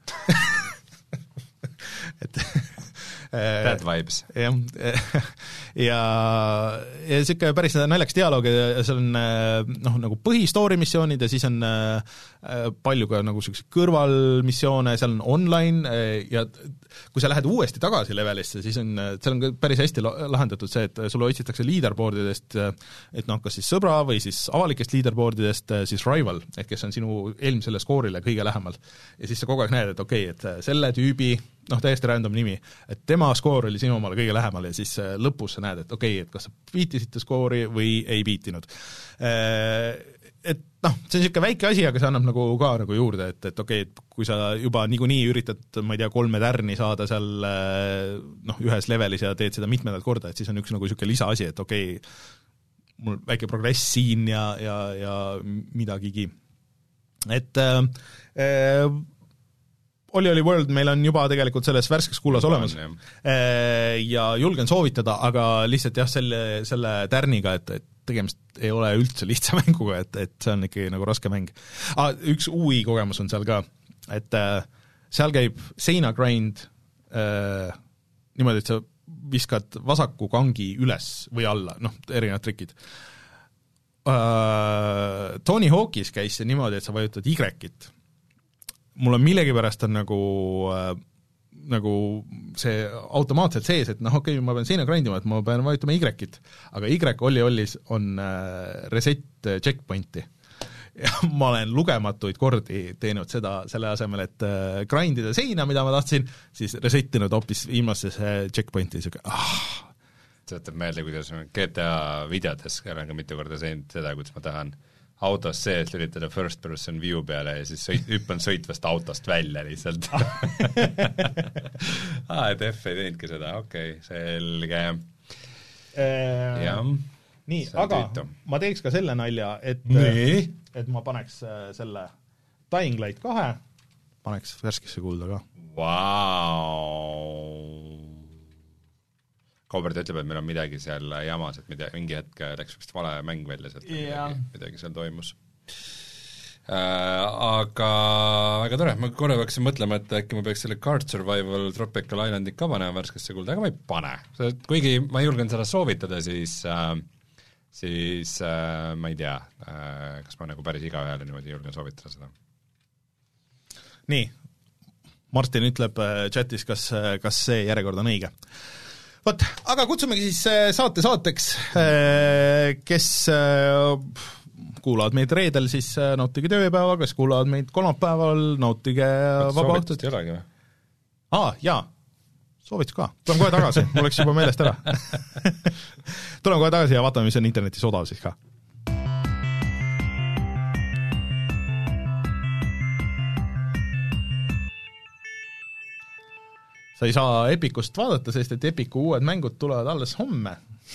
et Bad vibes. jah, ja, ja niisugune päris naljakas dialoog ja seal on noh, nagu põhistory missioonid ja siis on palju ka nagu niisuguseid kõrvalmissioone, seal on online ja kui sa lähed uuesti tagasi levelisse, siis on, seal on ka päris hästi lahendatud see, et sulle otsitakse leaderboardidest, et noh, kas siis sõbra või siis avalikest leaderboardidest siis rival, et kes on sinu eelmisele skoorile kõige lähemal. Ja siis sa kogu aeg näed, et okei, okay, et selle tüübi noh, täiesti random nimi, et tema skoor oli sinu omale kõige lähemal ja siis lõpus sa näed, et okei okay,, et kas sa biitisite skoori või ei biitinud. Et noh, see on niisugune väike asi, aga see annab nagu ka nagu juurde, et, et okei okay,, et kui sa juba niikuinii üritad, ma ei tea, kolme tärni saada seal noh, ühes levelis ja teed seda mitmendat korda, et siis on üks nagu niisugune lisaasi, et okei okay,, mul väike progress siin ja, ja, ja midagigi. Et äh, Oli Oli World meil on juba tegelikult selles värskes kullas juba olemas on, ja julgen soovitada, aga lihtsalt jah, selle, selle tärniga, et, et tegemist ei ole üldse lihtsa mänguga, et, et see on ikkagi nagu raske mäng. Ah, üks U I kogemus on seal ka, et äh, seal käib seinagrind äh, niimoodi, et sa viskad vasaku kangi üles või alla, noh, erinevad trikid. Äh, Tony Hawk'is käis see niimoodi, et sa vajutad Y-it. Mul on millegipärast on nagu äh, nagu see automaatselt sees, et noh, okei okay,, ma pean seina grindima, et ma pean vajutama Y-it, aga Y Olli Ollis on äh, reset checkpointi. Ja ma olen lugematuid kordi teinud seda selle asemel, et äh, grindida seina, mida ma tahtsin, siis resettinud hoopis viimasesse checkpointi, niisugune ah. See võtab meelde, kuidas G T A videotes olen ka mitu korda seinud seda, kuidas ma tahan autos sees lülitada first person view peale ja siis sõit, hüppan sõitvast autost välja lihtsalt ah, et F ei teinudki seda, okei okay,, selge äh, jah, nii, aga tüütu. Ma teeks ka selle nalja, et, et ma paneks selle Dying Light kahe, paneks värskesse kulda ka. Vau! Kaubert ütleb, et meil on midagi seal jamas, et midagi, mingi hetk läks vist vale mäng välja sealt, midagi, midagi seal toimus. Äh, aga väga tore, ma korra peaksin mõtlema, et äkki ma peaks selle Card Survival Tropical Islandit ka panema värskesse kulda, aga ma ei pane. Kuigi ma julgen seda soovitada, siis, äh, siis äh, ma ei tea, äh, kas ma nagu päris igaühele niimoodi julgen soovitada seda. Nii, Martin ütleb chatis, kas, kas see järjekord on õige. Vot, aga kutsumegi siis saate saateks, kes kuulavad meid reedel, siis nautige tööpäeva, kes kuulavad meid kolmapäeval, nautige vaba õhtut. Soovitust ei olegi või? Aa, jaa, soovitus ka. Tuleme kohe tagasi, mul läks juba meelest ära. Tuleme kohe tagasi ja vaatame, mis on internetis odav siis ka. Sa ei saa Epicust vaadata, sest et Epicu uued mängud tulevad alles homme.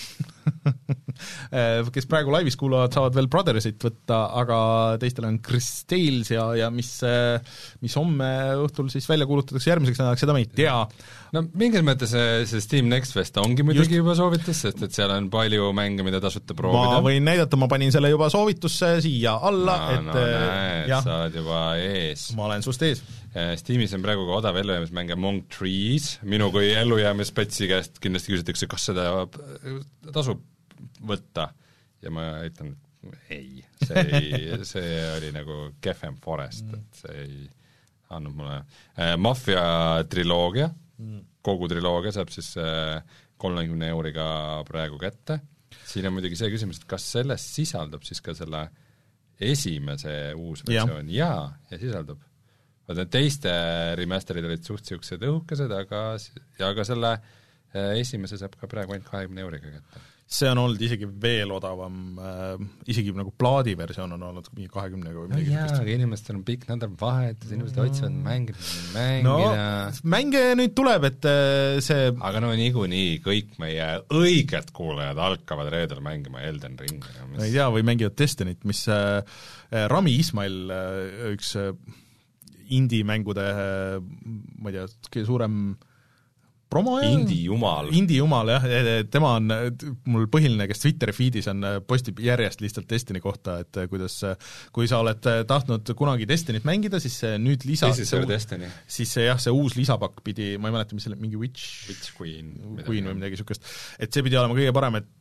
Kes praegu laivis kuulavad, saavad veel Brothersit võtta, aga teistel on Chris Tales ja, ja mis, mis homme õhtul siis välja kuulutatakse järgmiseks nädalaks, seda me ei tea. No mingis mõttes see, see Steam Next Fest ongi muidugi Just... juba soovitus, sest et seal on palju mänge, mida tasuta proovida. Ma võin näidata, ma panin selle juba soovitusse siia alla, no, et no näed, sa oled juba ees. Ma olen sust ees. Steamis on praegu ka odav ellujäämismäng Among Trees, minu kui ellujäämispetsi käest kindlasti küsitakse, kas seda tasub võtta ja ma ütlen, ei, see, ei, see oli nagu Kefem Forest, et see ei andnud mulle äh, Mafia triloogia, kogu triloogia saab siis äh, kolmekümne euriga praegu kätte. Siin on muidugi see küsimus, et kas selles sisaldub siis ka selle esimese uus versioon ja, ja sisaldub. Vaat need teiste remasterid olid suht siuksed õhukesed, aga, ja aga selle esimese saab ka praegu ainult kahekümne euriga kätte. see on olnud isegi veel odavam äh,, isegi nagu plaadiversioon on olnud mingi kahekümnega või midagi. jaa, aga inimestel on pikk nädal vahetus, inimesed otsivad mängida, mängida no, mänge nüüd tuleb, et see aga no niikuinii kõik meie õiged kuulajad alkavad reedel mängima Elden Ringi. Mis... ei tea, või mängivad Destinyt, mis äh, Rami Ismail, äh, üks äh, indie-mängude äh, ma ei tea, kõige suurem promo ja indie-jumal. Indie-jumal, jah, tema on mul põhiline, kes Twitteri feedis on, postib järjest lihtsalt Destiny kohta, et kuidas, kui sa oled tahtnud kunagi Destinyt mängida, siis nüüd lisa siis see Destiny. Siis see, jah, see uus lisapakk pidi, ma ei mäleta, mis selle, mingi Witch, Witch Queen, Queen või midagi niisugust, et see pidi olema kõige parem, et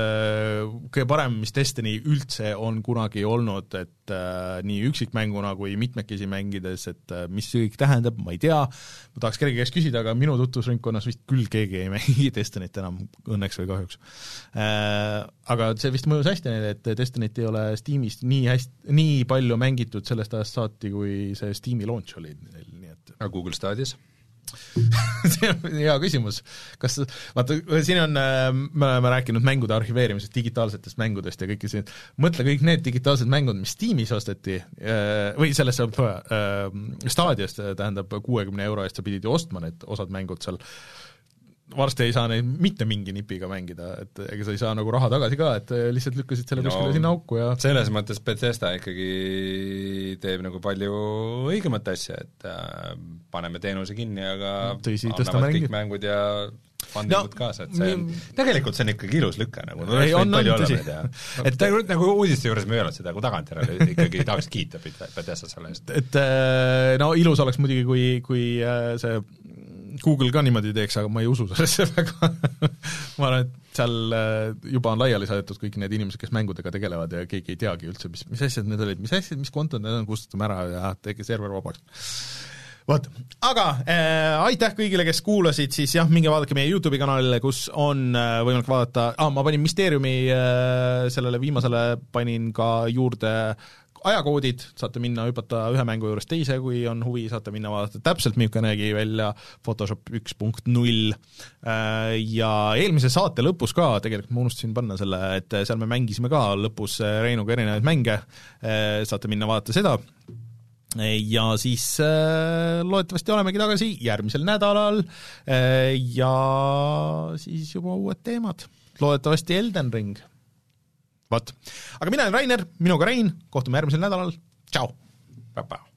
kõige parem, mis Destiny üldse on kunagi olnud, et äh, nii üksikmänguna kui mitmekesi mängides, et äh, mis see kõik tähendab, ma ei tea, ma tahaks kellegi käest küsida, aga minu tutvusringkonnas vist küll keegi ei mängi Destinyt enam, õnneks või kahjuks äh,. Aga see vist mõjus hästi neile, et Destinyt ei ole Steamis nii hästi, nii palju mängitud sellest ajast saati, kui see Steam'i launch oli neil, nii et aga Google Stadias? see on hea küsimus, kas, vaata, siin on, me oleme rääkinud mängude arhiveerimisest, digitaalsetest mängudest ja kõike siin, mõtle kõik need digitaalsed mängud, mis Steamis osteti, või selles Stadiast, tähendab kuuekümne euro eest sa pidid ju ostma need osad mängud seal, varsti ei saa neid mitte mingi nipiga mängida, et ega sa ei saa nagu raha tagasi ka, et lihtsalt lükkasid selle kuskile no, sinna auku ja selles mõttes Bethesda ikkagi teeb nagu palju õigemat asja, et äh, paneme teenuse kinni, aga Tõsi, annavad kõik mängud ja pandingud no, kaasa, et see on, tegelikult see on ikkagi ilus lükke, nagu no, ei, on, on, tõsi. Et, et nagu uudiste juures me ei öelnud seda, kui tagantjärele ikkagi tahaks kiita Bethesda selle eest. Et no ilus oleks muidugi, kui, kui see Google ka niimoodi teeks, aga ma ei usu sellesse väga ma arvan, et seal juba on laiali saadetud kõik need inimesed, kes mängudega tegelevad ja keegi ei teagi üldse, mis, mis asjad need olid, mis asjad, mis kontod need on, kustutame ära ja tegi server vabaks. Vot, aga äh, aitäh kõigile, kes kuulasid, siis jah, minge vaadake meie YouTube'i kanalile, kus on äh, võimalik vaadata, ah, ma panin Mysteeriumi äh, sellele viimasele panin ka juurde ajakoodid, saate minna hüpata ühe mängu juures teise, kui on huvi, saate minna vaadata täpselt, milline nägi välja Photoshop üks punkt null. Ja eelmise saate lõpus ka, tegelikult ma unustasin panna selle, et seal me mängisime ka lõpus Reinuga erinevaid mänge, saate minna vaadata seda. Ja siis loodetavasti olemegi tagasi järgmisel nädalal ja siis juba uued teemad. Loodetavasti Elden Ring. Vat. Aga mina olen Rainer, minuga Rein, kohtume järgmisel nädalal, tšau! Papa!